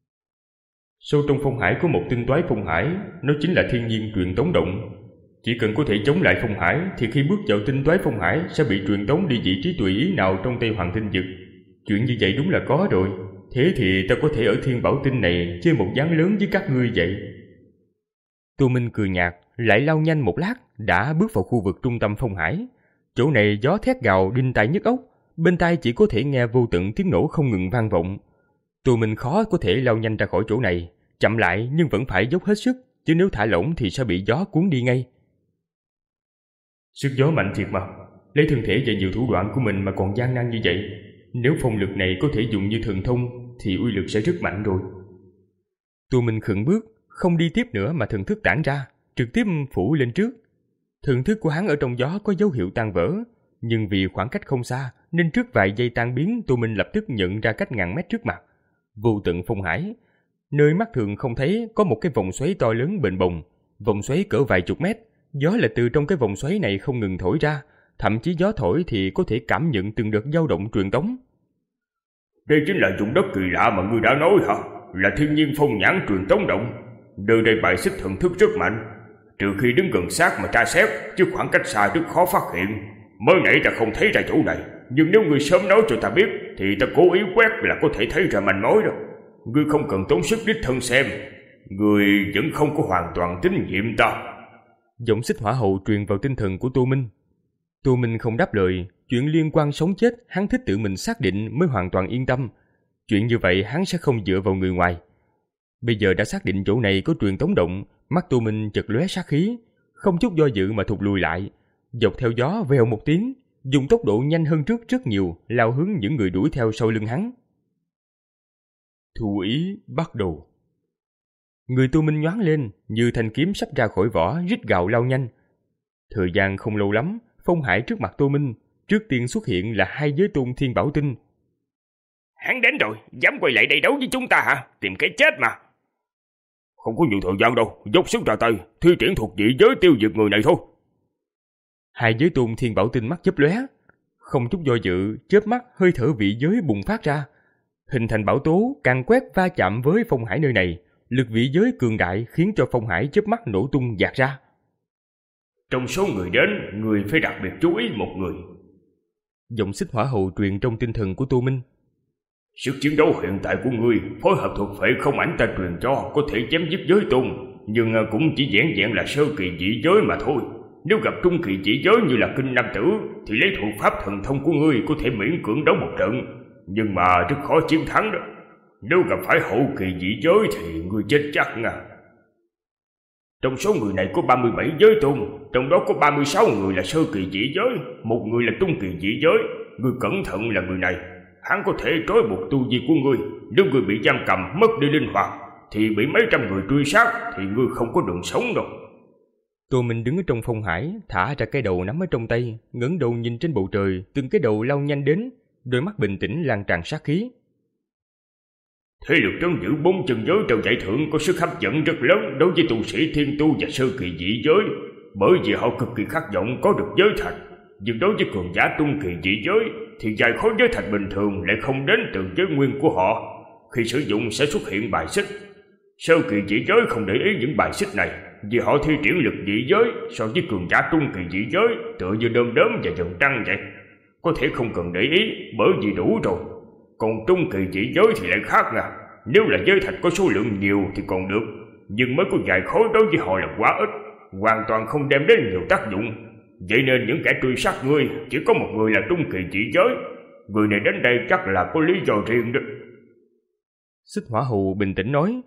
Sâu trong phong hải có một tinh toái phong hải, nó chính là thiên nhiên truyền tống động. Chỉ cần có thể chống lại phong hải thì khi bước vào tinh toái phong hải sẽ bị truyền tống đi vị trí tùy ý nào trong Tây Hoàng Tinh Vực. Chuyện như vậy đúng là có rồi. Thế thì ta có thể ở Thiên Bảo Tinh này chơi một ván lớn với các ngươi vậy. Tô Minh cười nhạt, lại lao nhanh một lát, đã bước vào khu vực trung tâm phong hải. Chỗ này gió thét gào đinh tai nhức óc, bên tai chỉ có thể nghe vô tận tiếng nổ không ngừng vang vọng. Tô Minh khó có thể lao nhanh ra khỏi chỗ này, chậm lại nhưng vẫn phải dốc hết sức, chứ nếu thả lỏng thì sẽ bị gió cuốn đi ngay. Sức gió mạnh thiệt mà, lấy thân thể và nhiều thủ đoạn của mình mà còn gian nan như vậy. Nếu phong lực này có thể dùng như thần thông thì uy lực sẽ rất mạnh rồi. Tô Minh khựng bước, không đi tiếp nữa mà thần thức tản ra, trực tiếp phủ lên trước. Thần thức của hắn ở trong gió có dấu hiệu tan vỡ, nhưng vì khoảng cách không xa nên trước vài giây tan biến, Tô Minh lập tức nhận ra cách ngàn mét trước mặt. Vô tận phong hải, nơi mắt thường không thấy có một cái vòng xoáy to lớn bềnh bồng, vòng xoáy cỡ vài chục mét. Gió là từ trong cái vòng xoáy này không ngừng thổi ra, thậm chí gió thổi thì có thể cảm nhận từng đợt dao động truyền tống. Đây chính là vùng đất kỳ lạ mà ngươi đã nói hả? Là thiên nhiên phong nhãn truyền tống động. Nơi đây bài xích thần thức rất mạnh, trừ khi đứng gần sát mà tra xét, chứ khoảng cách xa rất khó phát hiện. Mới nãy ta không thấy ra chỗ này, nhưng nếu ngươi sớm nói cho ta biết thì ta cố ý quét là có thể thấy ra manh mối đó. Ngươi không cần tốn sức đích thân xem, ngươi vẫn không có hoàn toàn tín nhiệm ta. Giọng xích hỏa hầu truyền vào tinh thần của Tô Minh. Tô Minh không đáp lời, chuyện liên quan sống chết hắn thích tự mình xác định mới hoàn toàn yên tâm. Chuyện như vậy hắn sẽ không dựa vào người ngoài. Bây giờ đã xác định chỗ này có truyền tống động, mắt Tô Minh chợt lóe sát khí, không chút do dự mà thụt lùi lại, dọc theo gió vèo một tiếng, dùng tốc độ nhanh hơn trước rất nhiều, lao hướng những người đuổi theo sau lưng hắn. Thu ý bắt đầu. Người Tô Minh nhoáng lên, như thanh kiếm sắp ra khỏi vỏ, rít gào lao nhanh. Thời gian không lâu lắm, phong hải trước mặt Tô Minh, trước tiên xuất hiện là hai giới tôn Thiên Bảo Tinh. Hắn đến rồi, dám quay lại đây đấu với chúng ta hả? Tìm cái chết mà. Không có nhiều thời gian đâu, dốc sức ra tay, thi triển thuộc dị giới tiêu diệt người này thôi. Hai giới tôn Thiên Bảo Tinh mắt chớp lóe, không chút do dự, chớp mắt hơi thở vị giới bùng phát ra, hình thành bão tố càng quét va chạm với phong hải nơi này. Lực vị giới cường đại khiến cho phong hải chớp mắt nổ tung dạt ra. Trong số người đến, người phải đặc biệt chú ý một người. Giọng xích hỏa hầu truyền trong tinh thần của Tô Minh. Sức chiến đấu hiện tại của ngươi, phối hợp thuộc phệ không ảnh ta truyền cho có thể chém giết giới tôn, nhưng cũng chỉ vẻn vẹn là sơ kỳ dị giới mà thôi. Nếu gặp trung kỳ dị giới như là Kinh Nam Tử thì lấy thuộc pháp thần thông của ngươi có thể miễn cưỡng đấu một trận, nhưng mà rất khó chiến thắng đó. Nếu gặp phải hậu kỳ dị giới thì ngươi chết chắc à. Trong số người này có ba mươi bảy giới tôn, trong đó có ba mươi sáu người là sơ kỳ dị giới, một người là trung kỳ dị giới. Ngươi cẩn thận là người này, hắn có thể trói buộc tu vi của ngươi. Nếu ngươi bị giam cầm, mất đi linh hoạt thì bị mấy trăm người truy sát thì ngươi không có đường sống đâu. Tô Minh đứng ở trong phong hải, thả ra cái đầu nắm ở trong tay, ngẩng đầu nhìn trên bầu trời, từng cái đầu lao nhanh đến, đôi mắt bình tĩnh lan tràn sát khí. Thế lực trấn giữ bốn chân giới trong giải thưởng có sức hấp dẫn rất lớn đối với tu sĩ thiên tu và sơ kỳ dị giới, bởi vì họ cực kỳ khát vọng có được giới thạch. Nhưng đối với cường giả trung kỳ dị giới thì vài khối giới thạch bình thường lại không đến từ giới nguyên của họ, khi sử dụng sẽ xuất hiện bài xích. Sơ kỳ dị giới không để ý những bài xích này, vì họ thi triển lực dị giới so với cường giả trung kỳ dị giới tựa như đom đóm và dần trăng vậy, có thể không cần để ý bởi vì đủ rồi. Còn trung kỳ dị giới thì lại khác nha. Nếu là giới thạch có số lượng nhiều thì còn được, nhưng mới có vài khối đối với họ là quá ít, hoàn toàn không đem đến nhiều tác dụng. Vậy nên những kẻ truy sát ngươi chỉ có một người là trung kỳ dị giới. Người này đến đây chắc là có lý do riêng đó. Xích hỏa hầu bình tĩnh nói.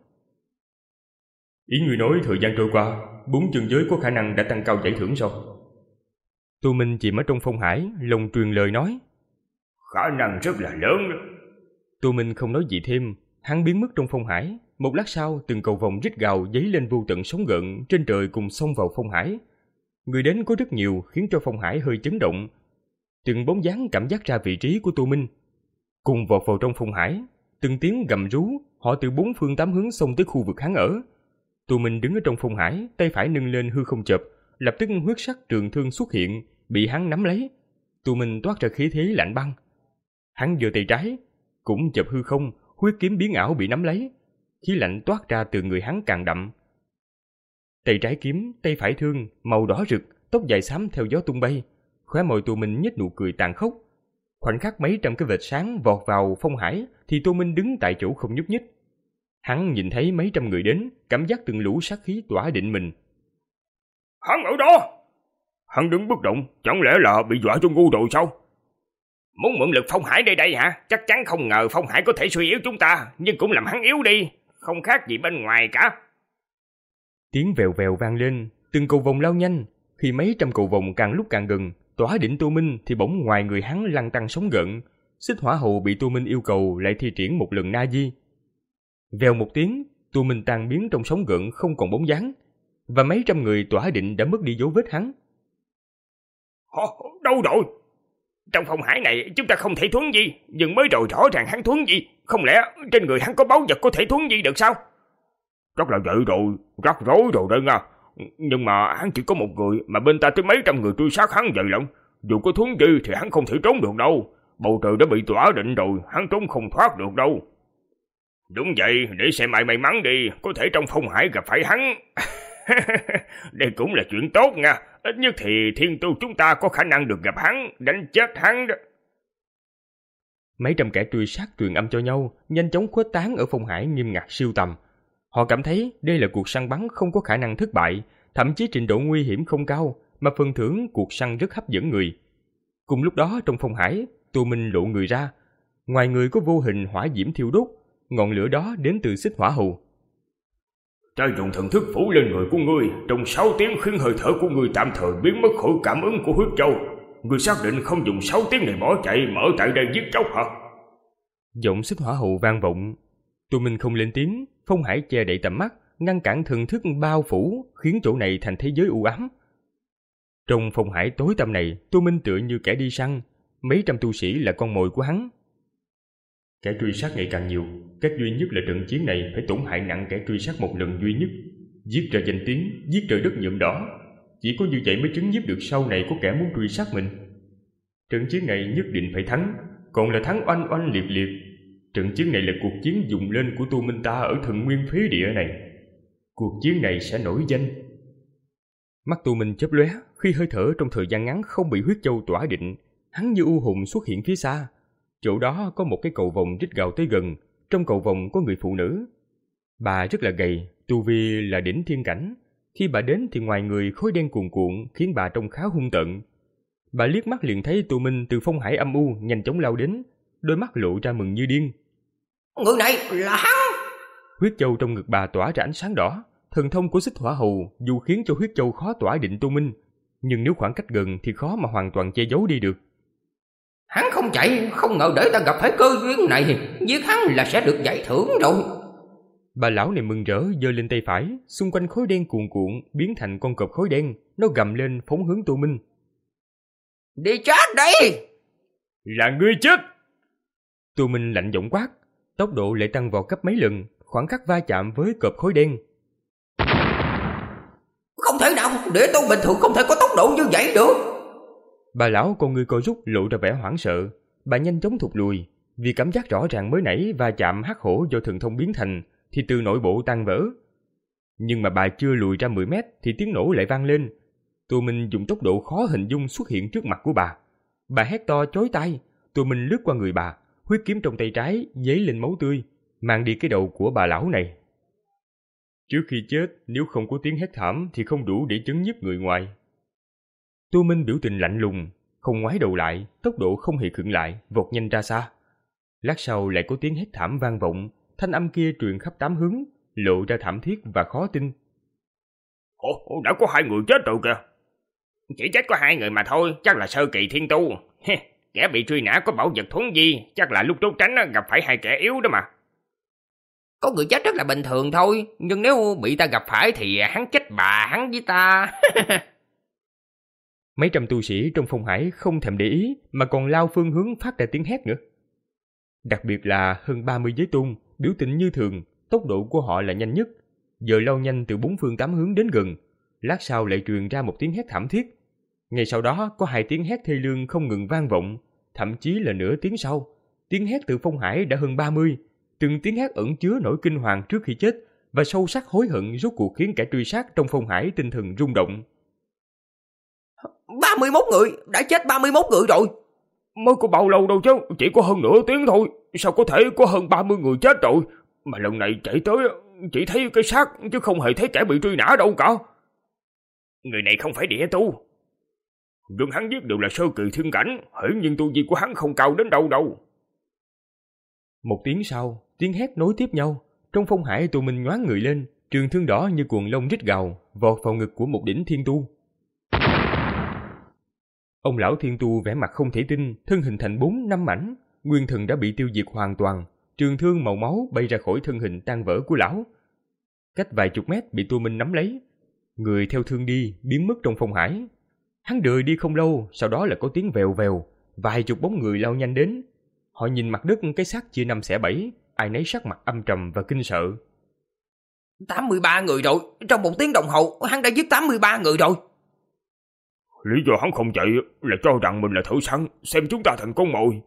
Ý người nói thời gian trôi qua, bốn chân giới có khả năng đã tăng cao giải thưởng sao? Tô Minh chìm ở trong phong hải, lòng truyền lời nói. Khả năng rất là lớn đó. Tô Minh không nói gì thêm, hắn biến mất trong phong hải. Một lát sau, từng cầu vồng rít gào dấy lên vô tận sóng gợn trên trời cùng xông vào phong hải. Người đến có rất nhiều khiến cho phong hải hơi chấn động. Từng bóng dáng cảm giác ra vị trí của Tô Minh. Cùng vọt vào trong phong hải, từng tiếng gầm rú, họ từ bốn phương tám hướng xông tới khu vực hắn ở. Tô Minh đứng ở trong phong hải, tay phải nâng lên hư không chộp, lập tức huyết sắc trường thương xuất hiện, bị hắn nắm lấy. Tô Minh toát ra khí thế lạnh băng. Hắn giơ tay trái, cũng chộp hư không, huyết kiếm biến ảo bị nắm lấy, khí lạnh toát ra từ người hắn càng đậm. Tay trái kiếm, tay phải thương, màu đỏ rực, tóc dài xám theo gió tung bay, khóe môi Tô Minh nhếch nụ cười tàn khốc. Khoảnh khắc mấy trăm cái vệt sáng vọt vào phong hải, thì Tô Minh đứng tại chỗ không nhúc nhích. Hắn nhìn thấy mấy trăm người đến, cảm giác từng lũ sát khí tỏa định mình. Hắn ở đó! Hắn đứng bất động, chẳng lẽ là bị dọa cho ngu rồi sao? Muốn mượn lực phong hải đây đây hả? Chắc chắn không ngờ phong hải có thể suy yếu chúng ta, nhưng cũng làm hắn yếu đi, không khác gì bên ngoài cả. Tiếng vèo vèo vang lên, từng cầu vồng lao nhanh. Khi mấy trăm cầu vồng càng lúc càng gần, tỏa đỉnh Tô Minh thì bỗng ngoài người hắn lăn tăn sóng gợn. Xích hỏa hầu bị Tô Minh yêu cầu lại thi triển một lần na di. Vèo một tiếng, Tô Minh tan biến trong sóng gợn không còn bóng dáng, và mấy trăm người tỏa định đã mất đi dấu vết hắn. Họ đâu rồi? Trong phong hải này chúng ta không thể thuấn di, nhưng mới rồi rõ ràng hắn thuấn di, không lẽ trên người hắn có báu vật có thể thuấn di được sao? Chắc là vậy rồi, rắc rối rồi đây nha. Nhưng mà hắn chỉ có một người, mà bên ta tới mấy trăm người truy sát hắn vậy lận. Dù có thuấn di thì hắn không thể trốn được đâu. Bầu trời đã bị tỏa định rồi, hắn trốn không thoát được đâu. Đúng vậy, để xem ai may mắn đi, có thể trong phong hải gặp phải hắn. Đây cũng là chuyện tốt nha. Ít nhất thì thiên tu chúng ta có khả năng được gặp hắn, đánh chết hắn đó. Mấy trăm kẻ truy sát truyền âm cho nhau, nhanh chóng khuếch tán ở phong hải nghiêm ngặt siêu tầm. Họ cảm thấy đây là cuộc săn bắn không có khả năng thất bại, thậm chí trình độ nguy hiểm không cao, mà phần thưởng cuộc săn rất hấp dẫn người. Cùng lúc đó trong phong hải, Tô Minh lộ người ra. Ngoài người có vô hình hỏa diễm thiêu đốt, ngọn lửa đó đến từ xích hỏa hầu. Ta dùng thần thức phủ lên người của ngươi, trong sáu tiếng khiến hơi thở của ngươi tạm thời biến mất khỏi cảm ứng của huyết châu. Ngươi xác định không dùng sáu tiếng này bỏ chạy, mở tại đây giết chóc hả? Giọng xích hỏa hầu vang vọng. Tô Minh không lên tiếng, phong hải che đậy tầm mắt, ngăn cản thần thức bao phủ, khiến chỗ này thành thế giới u ám. Trong phong hải tối tăm này, Tô Minh tựa như kẻ đi săn, mấy trăm tu sĩ là con mồi của hắn. Kẻ truy sát ngày càng nhiều, cách duy nhất là trận chiến này phải tổn hại nặng kẻ truy sát một lần duy nhất, giết ra danh tiếng, giết trời đất nhuộm đỏ. Chỉ có như vậy mới chứng nhiếp được sau này có kẻ muốn truy sát mình. Trận chiến này nhất định phải thắng, còn là thắng oanh oanh liệt liệt. Trận chiến này là cuộc chiến dùng lên của Tô Minh ta ở thần nguyên phế địa này. Cuộc chiến này sẽ nổi danh. Mắt Tô Minh chớp lóe, khi hơi thở trong thời gian ngắn không bị huyết châu tỏa định, hắn như u hồn xuất hiện phía xa. Chỗ đó có một cái cầu vồng rít gào tới gần, trong cầu vồng có người phụ nữ. Bà rất là gầy, tu vi là đỉnh thiên cảnh. Khi bà đến thì ngoài người khói đen cuồn cuộn khiến bà trông khá hung tợn. Bà liếc mắt liền thấy Tô Minh từ phong hải âm u nhanh chóng lao đến, đôi mắt lộ ra mừng như điên. Người này là hắn! Huyết châu trong ngực bà tỏa ra ánh sáng đỏ. Thần thông của xích hỏa hầu dù khiến cho huyết châu khó tỏa định Tô Minh, nhưng nếu khoảng cách gần thì khó mà hoàn toàn che giấu đi được. Hắn không chạy, không ngờ để ta gặp phải cơ duyên này, giết hắn là sẽ được giải thưởng rồi. Bà lão này mừng rỡ giơ lên tay phải, xung quanh khói đen cuồn cuộn biến thành con cọp khói đen, nó gầm lên phóng hướng Tô Minh. Đi chết đi! Là ngươi chết! Tô Minh lạnh giọng quát, tốc độ lại tăng vọt gấp mấy lần, khoảng khắc va chạm với cọp khói đen. Không thể nào, để tôi bình thường không thể có tốc độ như vậy được. Bà lão con người co rút lộ ra vẻ hoảng sợ, bà nhanh chóng thụt lùi, vì cảm giác rõ ràng mới nãy va chạm hắc hổ do thần thông biến thành thì từ nội bộ tan vỡ. Nhưng mà bà chưa lùi ra mười mét thì tiếng nổ lại vang lên. Tô Minh dùng tốc độ khó hình dung xuất hiện trước mặt của bà. Bà hét to chói tai, Tô Minh lướt qua người bà, huyết kiếm trong tay trái dấy lên máu tươi, mang đi cái đầu của bà lão này. Trước khi chết, nếu không có tiếng hét thảm thì không đủ để chấn nhiếp người ngoài. Tô Minh biểu tình lạnh lùng, không ngoái đầu lại, tốc độ không hề khựng lại, vọt nhanh ra xa. Lát sau lại có tiếng hét thảm vang vọng, thanh âm kia truyền khắp tám hướng, lộ ra thảm thiết và khó tin. Ồ, đã có hai người chết rồi kìa. Chỉ chết có hai người mà thôi, chắc là sơ kỳ thiên tu. Kẻ bị truy nã có bảo vật thuấn di, chắc là lúc trốn tránh gặp phải hai kẻ yếu đó mà. Có người chết rất là bình thường thôi, nhưng nếu bị ta gặp phải thì hắn chết bà hắn với ta. Mấy trăm tu sĩ trong phong hải không thèm để ý mà còn lao phương hướng phát ra tiếng hét nữa. Đặc biệt là hơn ba mươi giới tôn, biểu tình như thường, tốc độ của họ là nhanh nhất. Giờ lao nhanh từ bốn phương tám hướng đến gần, lát sau lại truyền ra một tiếng hét thảm thiết. Ngay sau đó có hai tiếng hét thê lương không ngừng vang vọng, thậm chí là nửa tiếng sau, tiếng hét từ phong hải đã hơn ba mươi. Từng tiếng hét ẩn chứa nỗi kinh hoàng trước khi chết và sâu sắc hối hận rốt cuộc khiến kẻ truy sát trong phong hải tinh thần rung động. ba mươi mốt người, đã chết ba mươi mốt người rồi. Mới có bao lâu đâu chứ, chỉ có hơn nửa tiếng thôi. Sao có thể có hơn ba mươi người chết rồi? Mà lần này chạy tới chỉ thấy cái xác chứ không hề thấy kẻ bị truy nã đâu cả. Người này không phải địa tu. Nhưng hắn giết đều là sơ kỳ thiên cảnh, hiển nhiên tu vi của hắn không cao đến đâu đâu. Một tiếng sau, tiếng hét nối tiếp nhau. Trong phong hải tụi mình nhoáng người lên, trường thương đỏ như cuồng lông rít gào, vọt vào ngực của một đỉnh thiên tu. Ông lão thiên tu vẻ mặt không thể tin, thân hình thành bốn năm mảnh, nguyên thần đã bị tiêu diệt hoàn toàn, trường thương màu máu bay ra khỏi thân hình tan vỡ của lão. Cách vài chục mét bị tụi mình nắm lấy, người theo thương đi, biến mất trong phong hải. Hắn rời đi không lâu, sau đó là có tiếng vèo vèo, vài chục bóng người lao nhanh đến. Họ nhìn mặt đất cái xác chia năm xẻ bảy, ai nấy sắc mặt âm trầm và kinh sợ. tám mươi ba người rồi, trong một tiếng đồng hồ hắn đã giết tám mươi ba người rồi. Lý do hắn không chạy là cho rằng mình là thợ săn, xem chúng ta thành con mồi.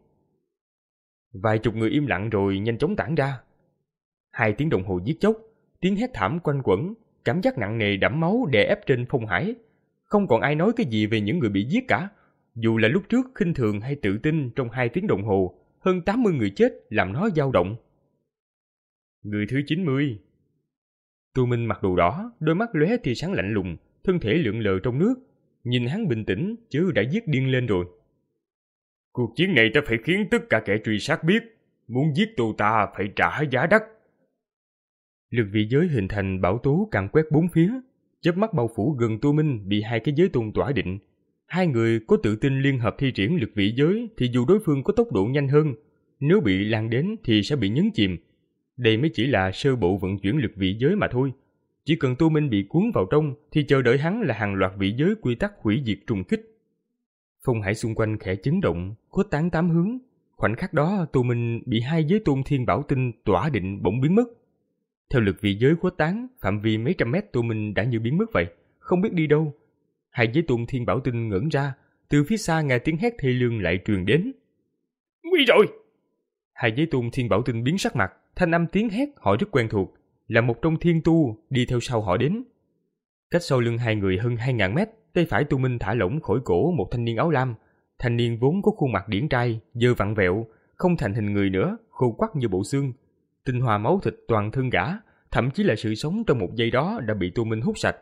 Vài chục người im lặng rồi nhanh chóng tản ra. Hai tiếng đồng hồ giết chóc, tiếng hét thảm quanh quẩn, cảm giác nặng nề đẫm máu đè ép trên phong hải. Không còn ai nói cái gì về những người bị giết cả. Dù là lúc trước khinh thường hay tự tin, trong hai tiếng đồng hồ, hơn tám mươi người chết làm nó dao động. Người thứ chín mươi. Tu Minh mặc đồ đỏ, đôi mắt lóe tia sáng lạnh lùng, thân thể lượn lờ trong nước. Nhìn hắn bình tĩnh, chứ đã giết điên lên rồi. Cuộc chiến này ta phải khiến tất cả kẻ truy sát biết, muốn giết tụi ta phải trả giá đắt. Lực vị giới hình thành bão tố càn quét bốn phía, chớp mắt bao phủ gần Tu Minh bị hai cái giới tôn tỏa định. Hai người có tự tin liên hợp thi triển lực vị giới thì dù đối phương có tốc độ nhanh hơn, nếu bị lan đến thì sẽ bị nhấn chìm. Đây mới chỉ là sơ bộ vận chuyển lực vị giới mà thôi. Chỉ cần Tu Minh bị cuốn vào trong thì chờ đợi hắn là hàng loạt vị giới quy tắc hủy diệt trùng kích. Phong hải xung quanh khẽ chấn động, khuếch tán tám hướng. Khoảnh khắc đó Tu Minh bị hai giới tôn thiên bảo tinh tỏa định bỗng biến mất. Theo lực vị giới khuếch tán, phạm vi mấy trăm mét Tu Minh đã như biến mất vậy, không biết đi đâu. Hai giới tôn thiên bảo tinh ngẩn ra, từ phía xa nghe tiếng hét thê lương lại truyền đến. Nguy rồi! Hai giới tôn thiên bảo tinh biến sắc mặt, thanh âm tiếng hét họ rất quen thuộc, là một trong thiên tu đi theo sau họ đến. Cách sau lưng hai người hơn hai ngàn mét, tay phải Tu Minh thả lỏng khỏi cổ một thanh niên áo lam. Thanh niên vốn có khuôn mặt điển trai, giờ vặn vẹo, không thành hình người nữa, khô quắt như bộ xương. Tinh hoa máu thịt toàn thân gã, thậm chí là sự sống trong một giây đó đã bị Tu Minh hút sạch.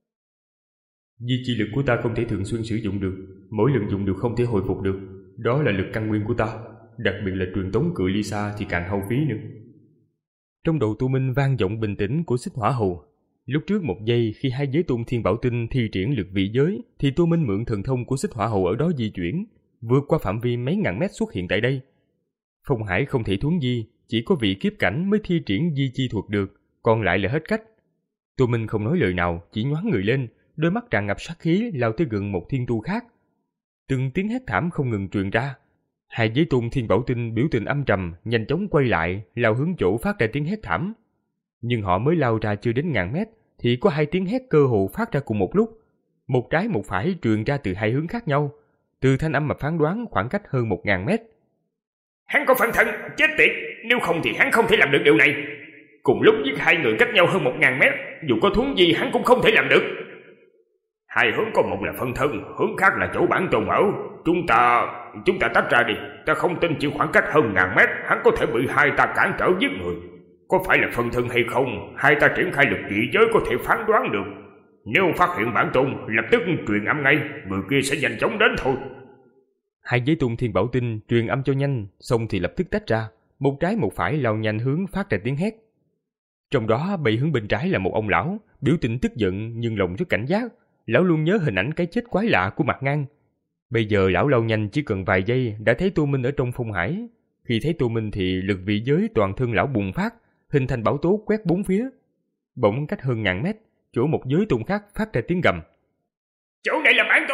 Di chi lực của ta không thể thường xuyên sử dụng được, mỗi lần dùng được không thể hồi phục được. Đó là lực căn nguyên của ta, đặc biệt là truyền tống cự ly xa thì càng hao phí nữa. Trong đầu Tu Minh vang giọng bình tĩnh của Xích Hỏa Hầu. Lúc trước một giây khi hai giới tôn thiên bảo tinh thi triển lực vị giới thì Tu Minh mượn thần thông của Xích Hỏa Hầu ở đó di chuyển, vượt qua phạm vi mấy ngàn mét xuất hiện tại đây. Phong hải không thể thuấn di, chỉ có vị kiếp cảnh mới thi triển di chi thuật được, còn lại là hết cách. Tu Minh không nói lời nào, chỉ nhoáng người lên, đôi mắt tràn ngập sát khí lao tới gần một thiên tu khác. Từng tiếng hét thảm không ngừng truyền ra. Hai giới tôn thiên bảo tinh biểu tình âm trầm, nhanh chóng quay lại, lao hướng chỗ phát ra tiếng hét thảm. Nhưng họ mới lao ra chưa đến ngàn mét, thì có hai tiếng hét cơ hồ phát ra cùng một lúc. Một trái một phải truyền ra từ hai hướng khác nhau. Từ thanh âm mà phán đoán khoảng cách hơn một ngàn mét. Hắn có phản thân, chết tiệt, nếu không thì hắn không thể làm được điều này. Cùng lúc giết hai người cách nhau hơn một ngàn mét, dù có thuấn gì hắn cũng không thể làm được. Hai hướng có một là phân thân, hướng khác là chỗ bản tồn ở. Chúng ta... chúng ta tách ra đi. Ta không tin chỉ khoảng cách hơn ngàn mét hắn có thể bị hai ta cản trở giết người. Có phải là phân thân hay không, hai ta triển khai lực dị giới có thể phán đoán được. Nếu phát hiện bản tôn, lập tức truyền âm ngay, người kia sẽ nhanh chóng đến thôi. Hai giới tôn thiên bảo tinh truyền âm cho nhanh, xong thì lập tức tách ra, một trái một phải lao nhanh hướng phát ra tiếng hét. Trong đó bay hướng bên trái là một ông lão, biểu tình tức giận nhưng lòng rất cảnh giác. Lão luôn nhớ hình ảnh cái chết quái lạ của Mạc Ngang. Bây giờ lão lao nhanh chỉ cần vài giây đã thấy Tu Minh ở trong phong hải. Khi thấy Tu Minh thì lực vị giới toàn thân lão bùng phát, hình thành bão tố quét bốn phía. Bỗng cách hơn ngàn mét, chỗ một giới tôn khác phát ra tiếng gầm. Chỗ này là bản tu,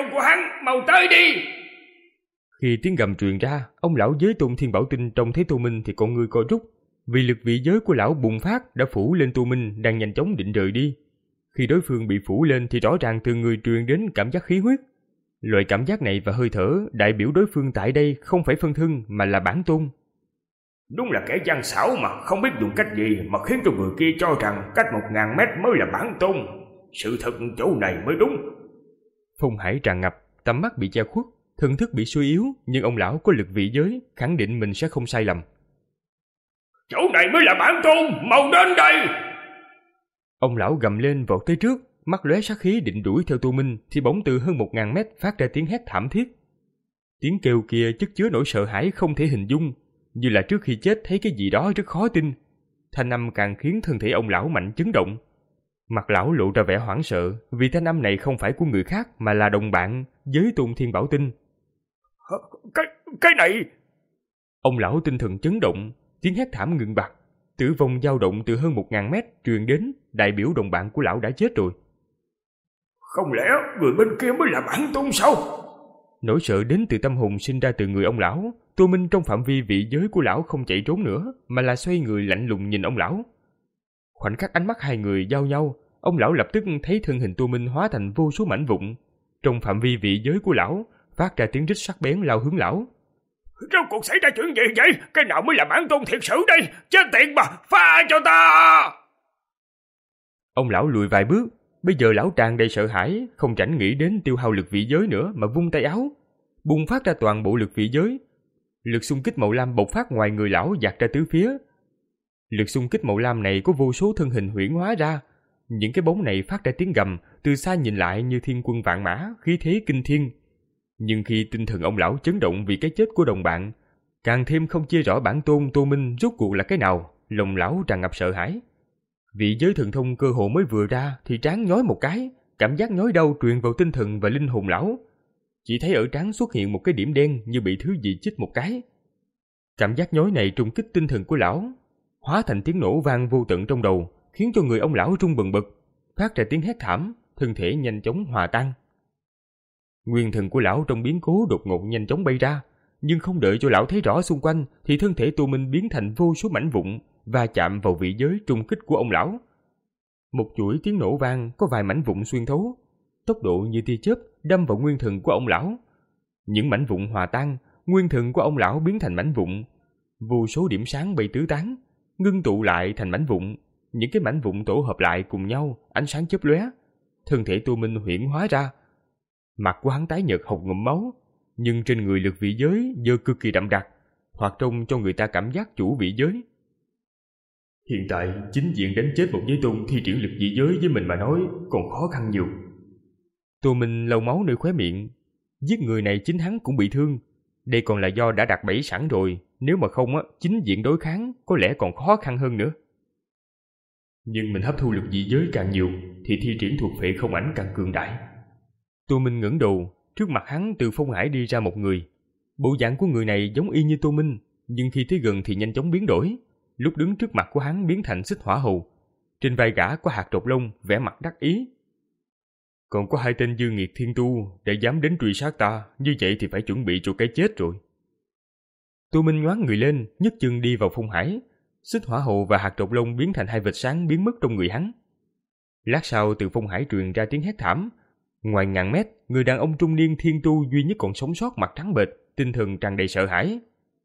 dâu của hắn, mau tới đi. Khi tiếng gầm truyền ra, ông lão Giới Tôn Thiên Bảo Tinh trông thấy Tô Minh thì con người co rút, vì lực vị giới của lão bùng phát đã phủ lên Tô Minh đang nhanh chóng định rời đi. Khi đối phương bị phủ lên thì rõ ràng từ người truyền đến cảm giác khí huyết. Loại cảm giác này và hơi thở đại biểu đối phương tại đây không phải phân thân mà là bản tôn. Đúng là kẻ gian xảo mà không biết dùng cách gì mà khiến cho người kia cho rằng cách một ngàn mét mới là bản tôn. Sự thật chỗ này mới đúng. Phong hải tràn ngập, tầm mắt bị che khuất, thần thức bị suy yếu, nhưng ông lão có lực vị giới, khẳng định mình sẽ không sai lầm. Chỗ này mới là bản tôn, mau đến đây! Ông lão gầm lên vọt tới trước, mắt lóe sát khí định đuổi theo Tô Minh thì bỗng từ hơn một ngàn mét phát ra tiếng hét thảm thiết. Tiếng kêu kia chất chứa nỗi sợ hãi không thể hình dung, như là trước khi chết thấy cái gì đó rất khó tin. Thanh âm càng khiến thân thể ông lão mạnh chấn động. Mặt lão lộ ra vẻ hoảng sợ, vì thanh âm này không phải của người khác mà là đồng bạn, Giới Tôn Thiên Bảo Tinh. Cái, cái này... Ông lão tinh thần chấn động, tiếng hét thảm ngừng bặt. Tử vong dao động từ hơn một ngàn mét truyền đến, đại biểu đồng bạn của lão đã chết rồi. Không lẽ người bên kia mới là bản tôn sao? Nỗi sợ đến từ tâm hồn sinh ra từ người ông lão. Tô Minh trong phạm vi vị giới của lão không chạy trốn nữa, mà là xoay người lạnh lùng nhìn ông lão. Khoảnh khắc ánh mắt hai người giao nhau, ông lão lập tức thấy thân hình Tô Minh hóa thành vô số mảnh vụn. Trong phạm vi vị giới của lão, phát ra tiếng rít sắc bén lao hướng lão. Rốt cuộc xảy ra chuyện gì vậy? Cái nào mới là bản tôn thiệt sự đây? Chết tiệt mà, pha cho ta! Ông lão lùi vài bước, bây giờ lão tràn đầy sợ hãi, không rảnh nghĩ đến tiêu hao lực vị giới nữa mà vung tay áo, bùng phát ra toàn bộ lực vị giới. Lực xung kích màu lam bộc phát ngoài người lão dạt ra tứ phía. Lực xung kích màu lam này có vô số thân hình huyễn hóa ra, những cái bóng này phát ra tiếng gầm, từ xa nhìn lại như thiên quân vạn mã, khí thế kinh thiên. Nhưng khi tinh thần ông lão chấn động vì cái chết của đồng bạn, càng thêm không chia rõ bản tôn Tô Minh rốt cuộc là cái nào, lòng lão tràn ngập sợ hãi. Vị giới thần thông cơ hồ mới vừa ra thì trán nhói một cái, cảm giác nhói đau truyền vào tinh thần và linh hồn lão. Chỉ thấy ở trán xuất hiện một cái điểm đen như bị thứ gì chích một cái. Cảm giác nhói này trùng kích tinh thần của lão, hóa thành tiếng nổ vang vô tận trong đầu, khiến cho người ông lão rung bần bật, phát ra tiếng hét thảm, thân thể nhanh chóng hòa tan. Nguyên thần của lão trong biến cố đột ngột nhanh chóng bay ra, nhưng không đợi cho lão thấy rõ xung quanh thì thân thể Tô Minh biến thành vô số mảnh vụn và chạm vào vị giới trùng kích của ông lão. Một chuỗi tiếng nổ vang, có vài mảnh vụn xuyên thấu, tốc độ như tia chớp đâm vào nguyên thần của ông lão. Những mảnh vụn hòa tan, nguyên thần của ông lão biến thành mảnh vụn, vô số điểm sáng bay tứ tán, ngưng tụ lại thành mảnh vụn. Những cái mảnh vụn tổ hợp lại cùng nhau, ánh sáng chớp lóe. Thân thể Tô Minh huyễn hóa ra. Mặt của hắn tái nhợt hộc ngụm máu, nhưng trên người lực vị giới giờ cực kỳ đậm đặc, hoặc trông cho người ta cảm giác chủ vị giới. Hiện tại, chính diện đánh chết một giới tôn thi triển lực vị giới với mình mà nói còn khó khăn nhiều. Tô Minh lau máu nơi khóe miệng. Giết người này chính hắn cũng bị thương. Đây còn là do đã đặt bẫy sẵn rồi, nếu mà không á, chính diện đối kháng có lẽ còn khó khăn hơn nữa. Nhưng mình hấp thu lực vị giới càng nhiều thì thi triển thuộc phệ không ảnh càng cường đại. Tô Minh ngẩng đầu, trước mặt hắn từ phong hải đi ra một người. Bộ dạng của người này giống y như Tô Minh, nhưng khi tới gần thì nhanh chóng biến đổi. Lúc đứng trước mặt của hắn biến thành xích hỏa hầu. Trên vai gã có hạt trọc lông, vẻ mặt đắc ý. Còn có hai tên dư nghiệt thiên tu để dám đến truy sát ta, như vậy thì phải chuẩn bị cho cái chết rồi. Tô Minh nhoáng người lên, nhấc chân đi vào phong hải. Xích hỏa hầu và hạt trọc lông biến thành hai vệt sáng biến mất trong người hắn. Lát sau từ phong hải truyền ra tiếng hét thảm. Ngoài ngàn mét, người đàn ông trung niên thiên tu duy nhất còn sống sót, mặt trắng bệch, tinh thần tràn đầy sợ hãi.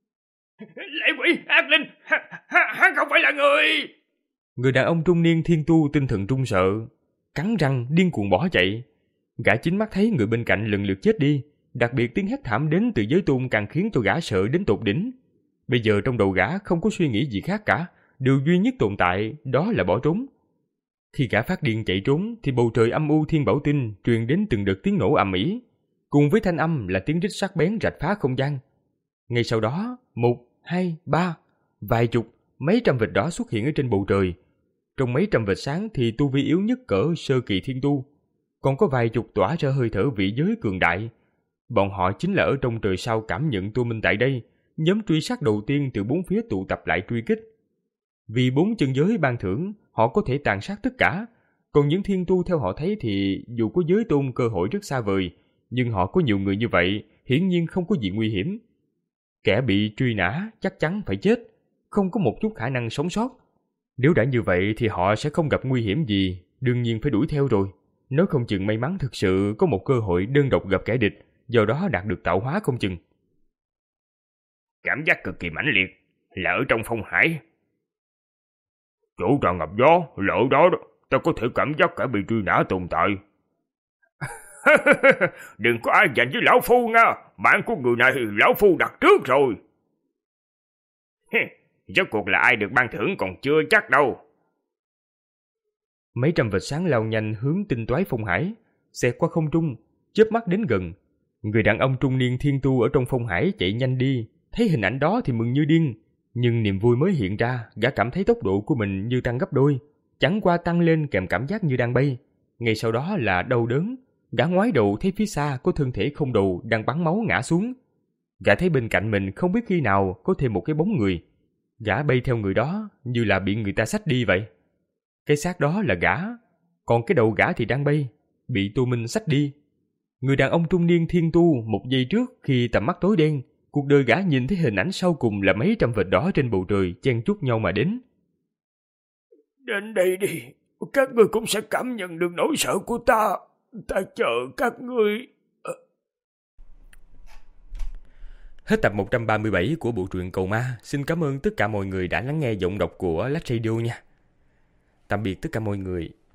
Lệ quỷ, ác linh, hắn không phải là người. Người đàn ông trung niên thiên tu tinh thần run sợ, cắn răng điên cuồng bỏ chạy. Gã chính mắt thấy người bên cạnh lần lượt chết đi, đặc biệt tiếng hét thảm đến từ giới tôn càng khiến cho gã sợ đến tột đỉnh. Bây giờ trong đầu gã không có suy nghĩ gì khác cả, điều duy nhất tồn tại đó là bỏ trốn. Khi gã phát điên chạy trốn thì bầu trời âm u Thiên Bảo Tinh truyền đến từng đợt tiếng nổ ầm ĩ, cùng với thanh âm là tiếng rít sắc bén rạch phá không gian. Ngay sau đó, một, hai, ba, vài chục, mấy trăm vệt đỏ xuất hiện ở trên bầu trời. Trong mấy trăm vệt sáng thì tu vi yếu nhất cỡ sơ kỳ thiên tu, còn có vài chục tỏa ra hơi thở vị giới cường đại. Bọn họ chính là ở trong trời sao cảm nhận Tô Minh tại đây, nhóm truy sát đầu tiên từ bốn phía tụ tập lại truy kích. Vì bốn chân giới ban thưởng, họ có thể tàn sát tất cả, còn những thiên tu theo họ thấy thì dù có giới tôn cơ hội rất xa vời, nhưng họ có nhiều người như vậy, hiển nhiên không có gì nguy hiểm. Kẻ bị truy nã chắc chắn phải chết, không có một chút khả năng sống sót. Nếu đã như vậy thì họ sẽ không gặp nguy hiểm gì, đương nhiên phải đuổi theo rồi. Nếu không chừng may mắn thực sự có một cơ hội đơn độc gặp kẻ địch, do đó đạt được tạo hóa không chừng. Cảm giác cực kỳ mãnh liệt, là ở trong phong hải. Chỗ tràn ngập gió, là ở đó đó, ta có thể cảm giác kẻ bị truy nã tồn tại. Đừng có ai giành với lão phu nha, mạng của người này lão phu đặt trước rồi. Rốt cuộc là ai được ban thưởng còn chưa chắc đâu. Mấy trăm vệt sáng lao nhanh hướng tinh toái phong hải, xẹt qua không trung, chớp mắt đến gần. Người đàn ông trung niên thiên tu ở trong phong hải chạy nhanh đi, thấy hình ảnh đó thì mừng như điên. Nhưng niềm vui mới hiện ra, gã cảm thấy tốc độ của mình như tăng gấp đôi, chẳng qua tăng lên kèm cảm giác như đang bay. Ngay sau đó là đau đớn, gã ngoái đầu thấy phía xa có thân thể không đầu đang bắn máu ngã xuống. Gã thấy bên cạnh mình không biết khi nào có thêm một cái bóng người. Gã bay theo người đó như là bị người ta xách đi vậy. Cái xác đó là gã, còn cái đầu gã thì đang bay, bị Tô Minh xách đi. Người đàn ông trung niên thiên tu một giây trước khi tầm mắt tối đen, cuộc đời gã nhìn thấy hình ảnh sau cùng là mấy trăm vệt đỏ trên bầu trời chen chúc nhau mà đến. Đến đây đi, các ngươi cũng sẽ cảm nhận được nỗi sợ của ta. Ta chờ các ngươi. Hết tập một trăm ba mươi bảy của bộ truyện Cầu Ma. Xin cảm ơn tất cả mọi người đã lắng nghe giọng đọc của Lách Radio nha. Tạm biệt tất cả mọi người.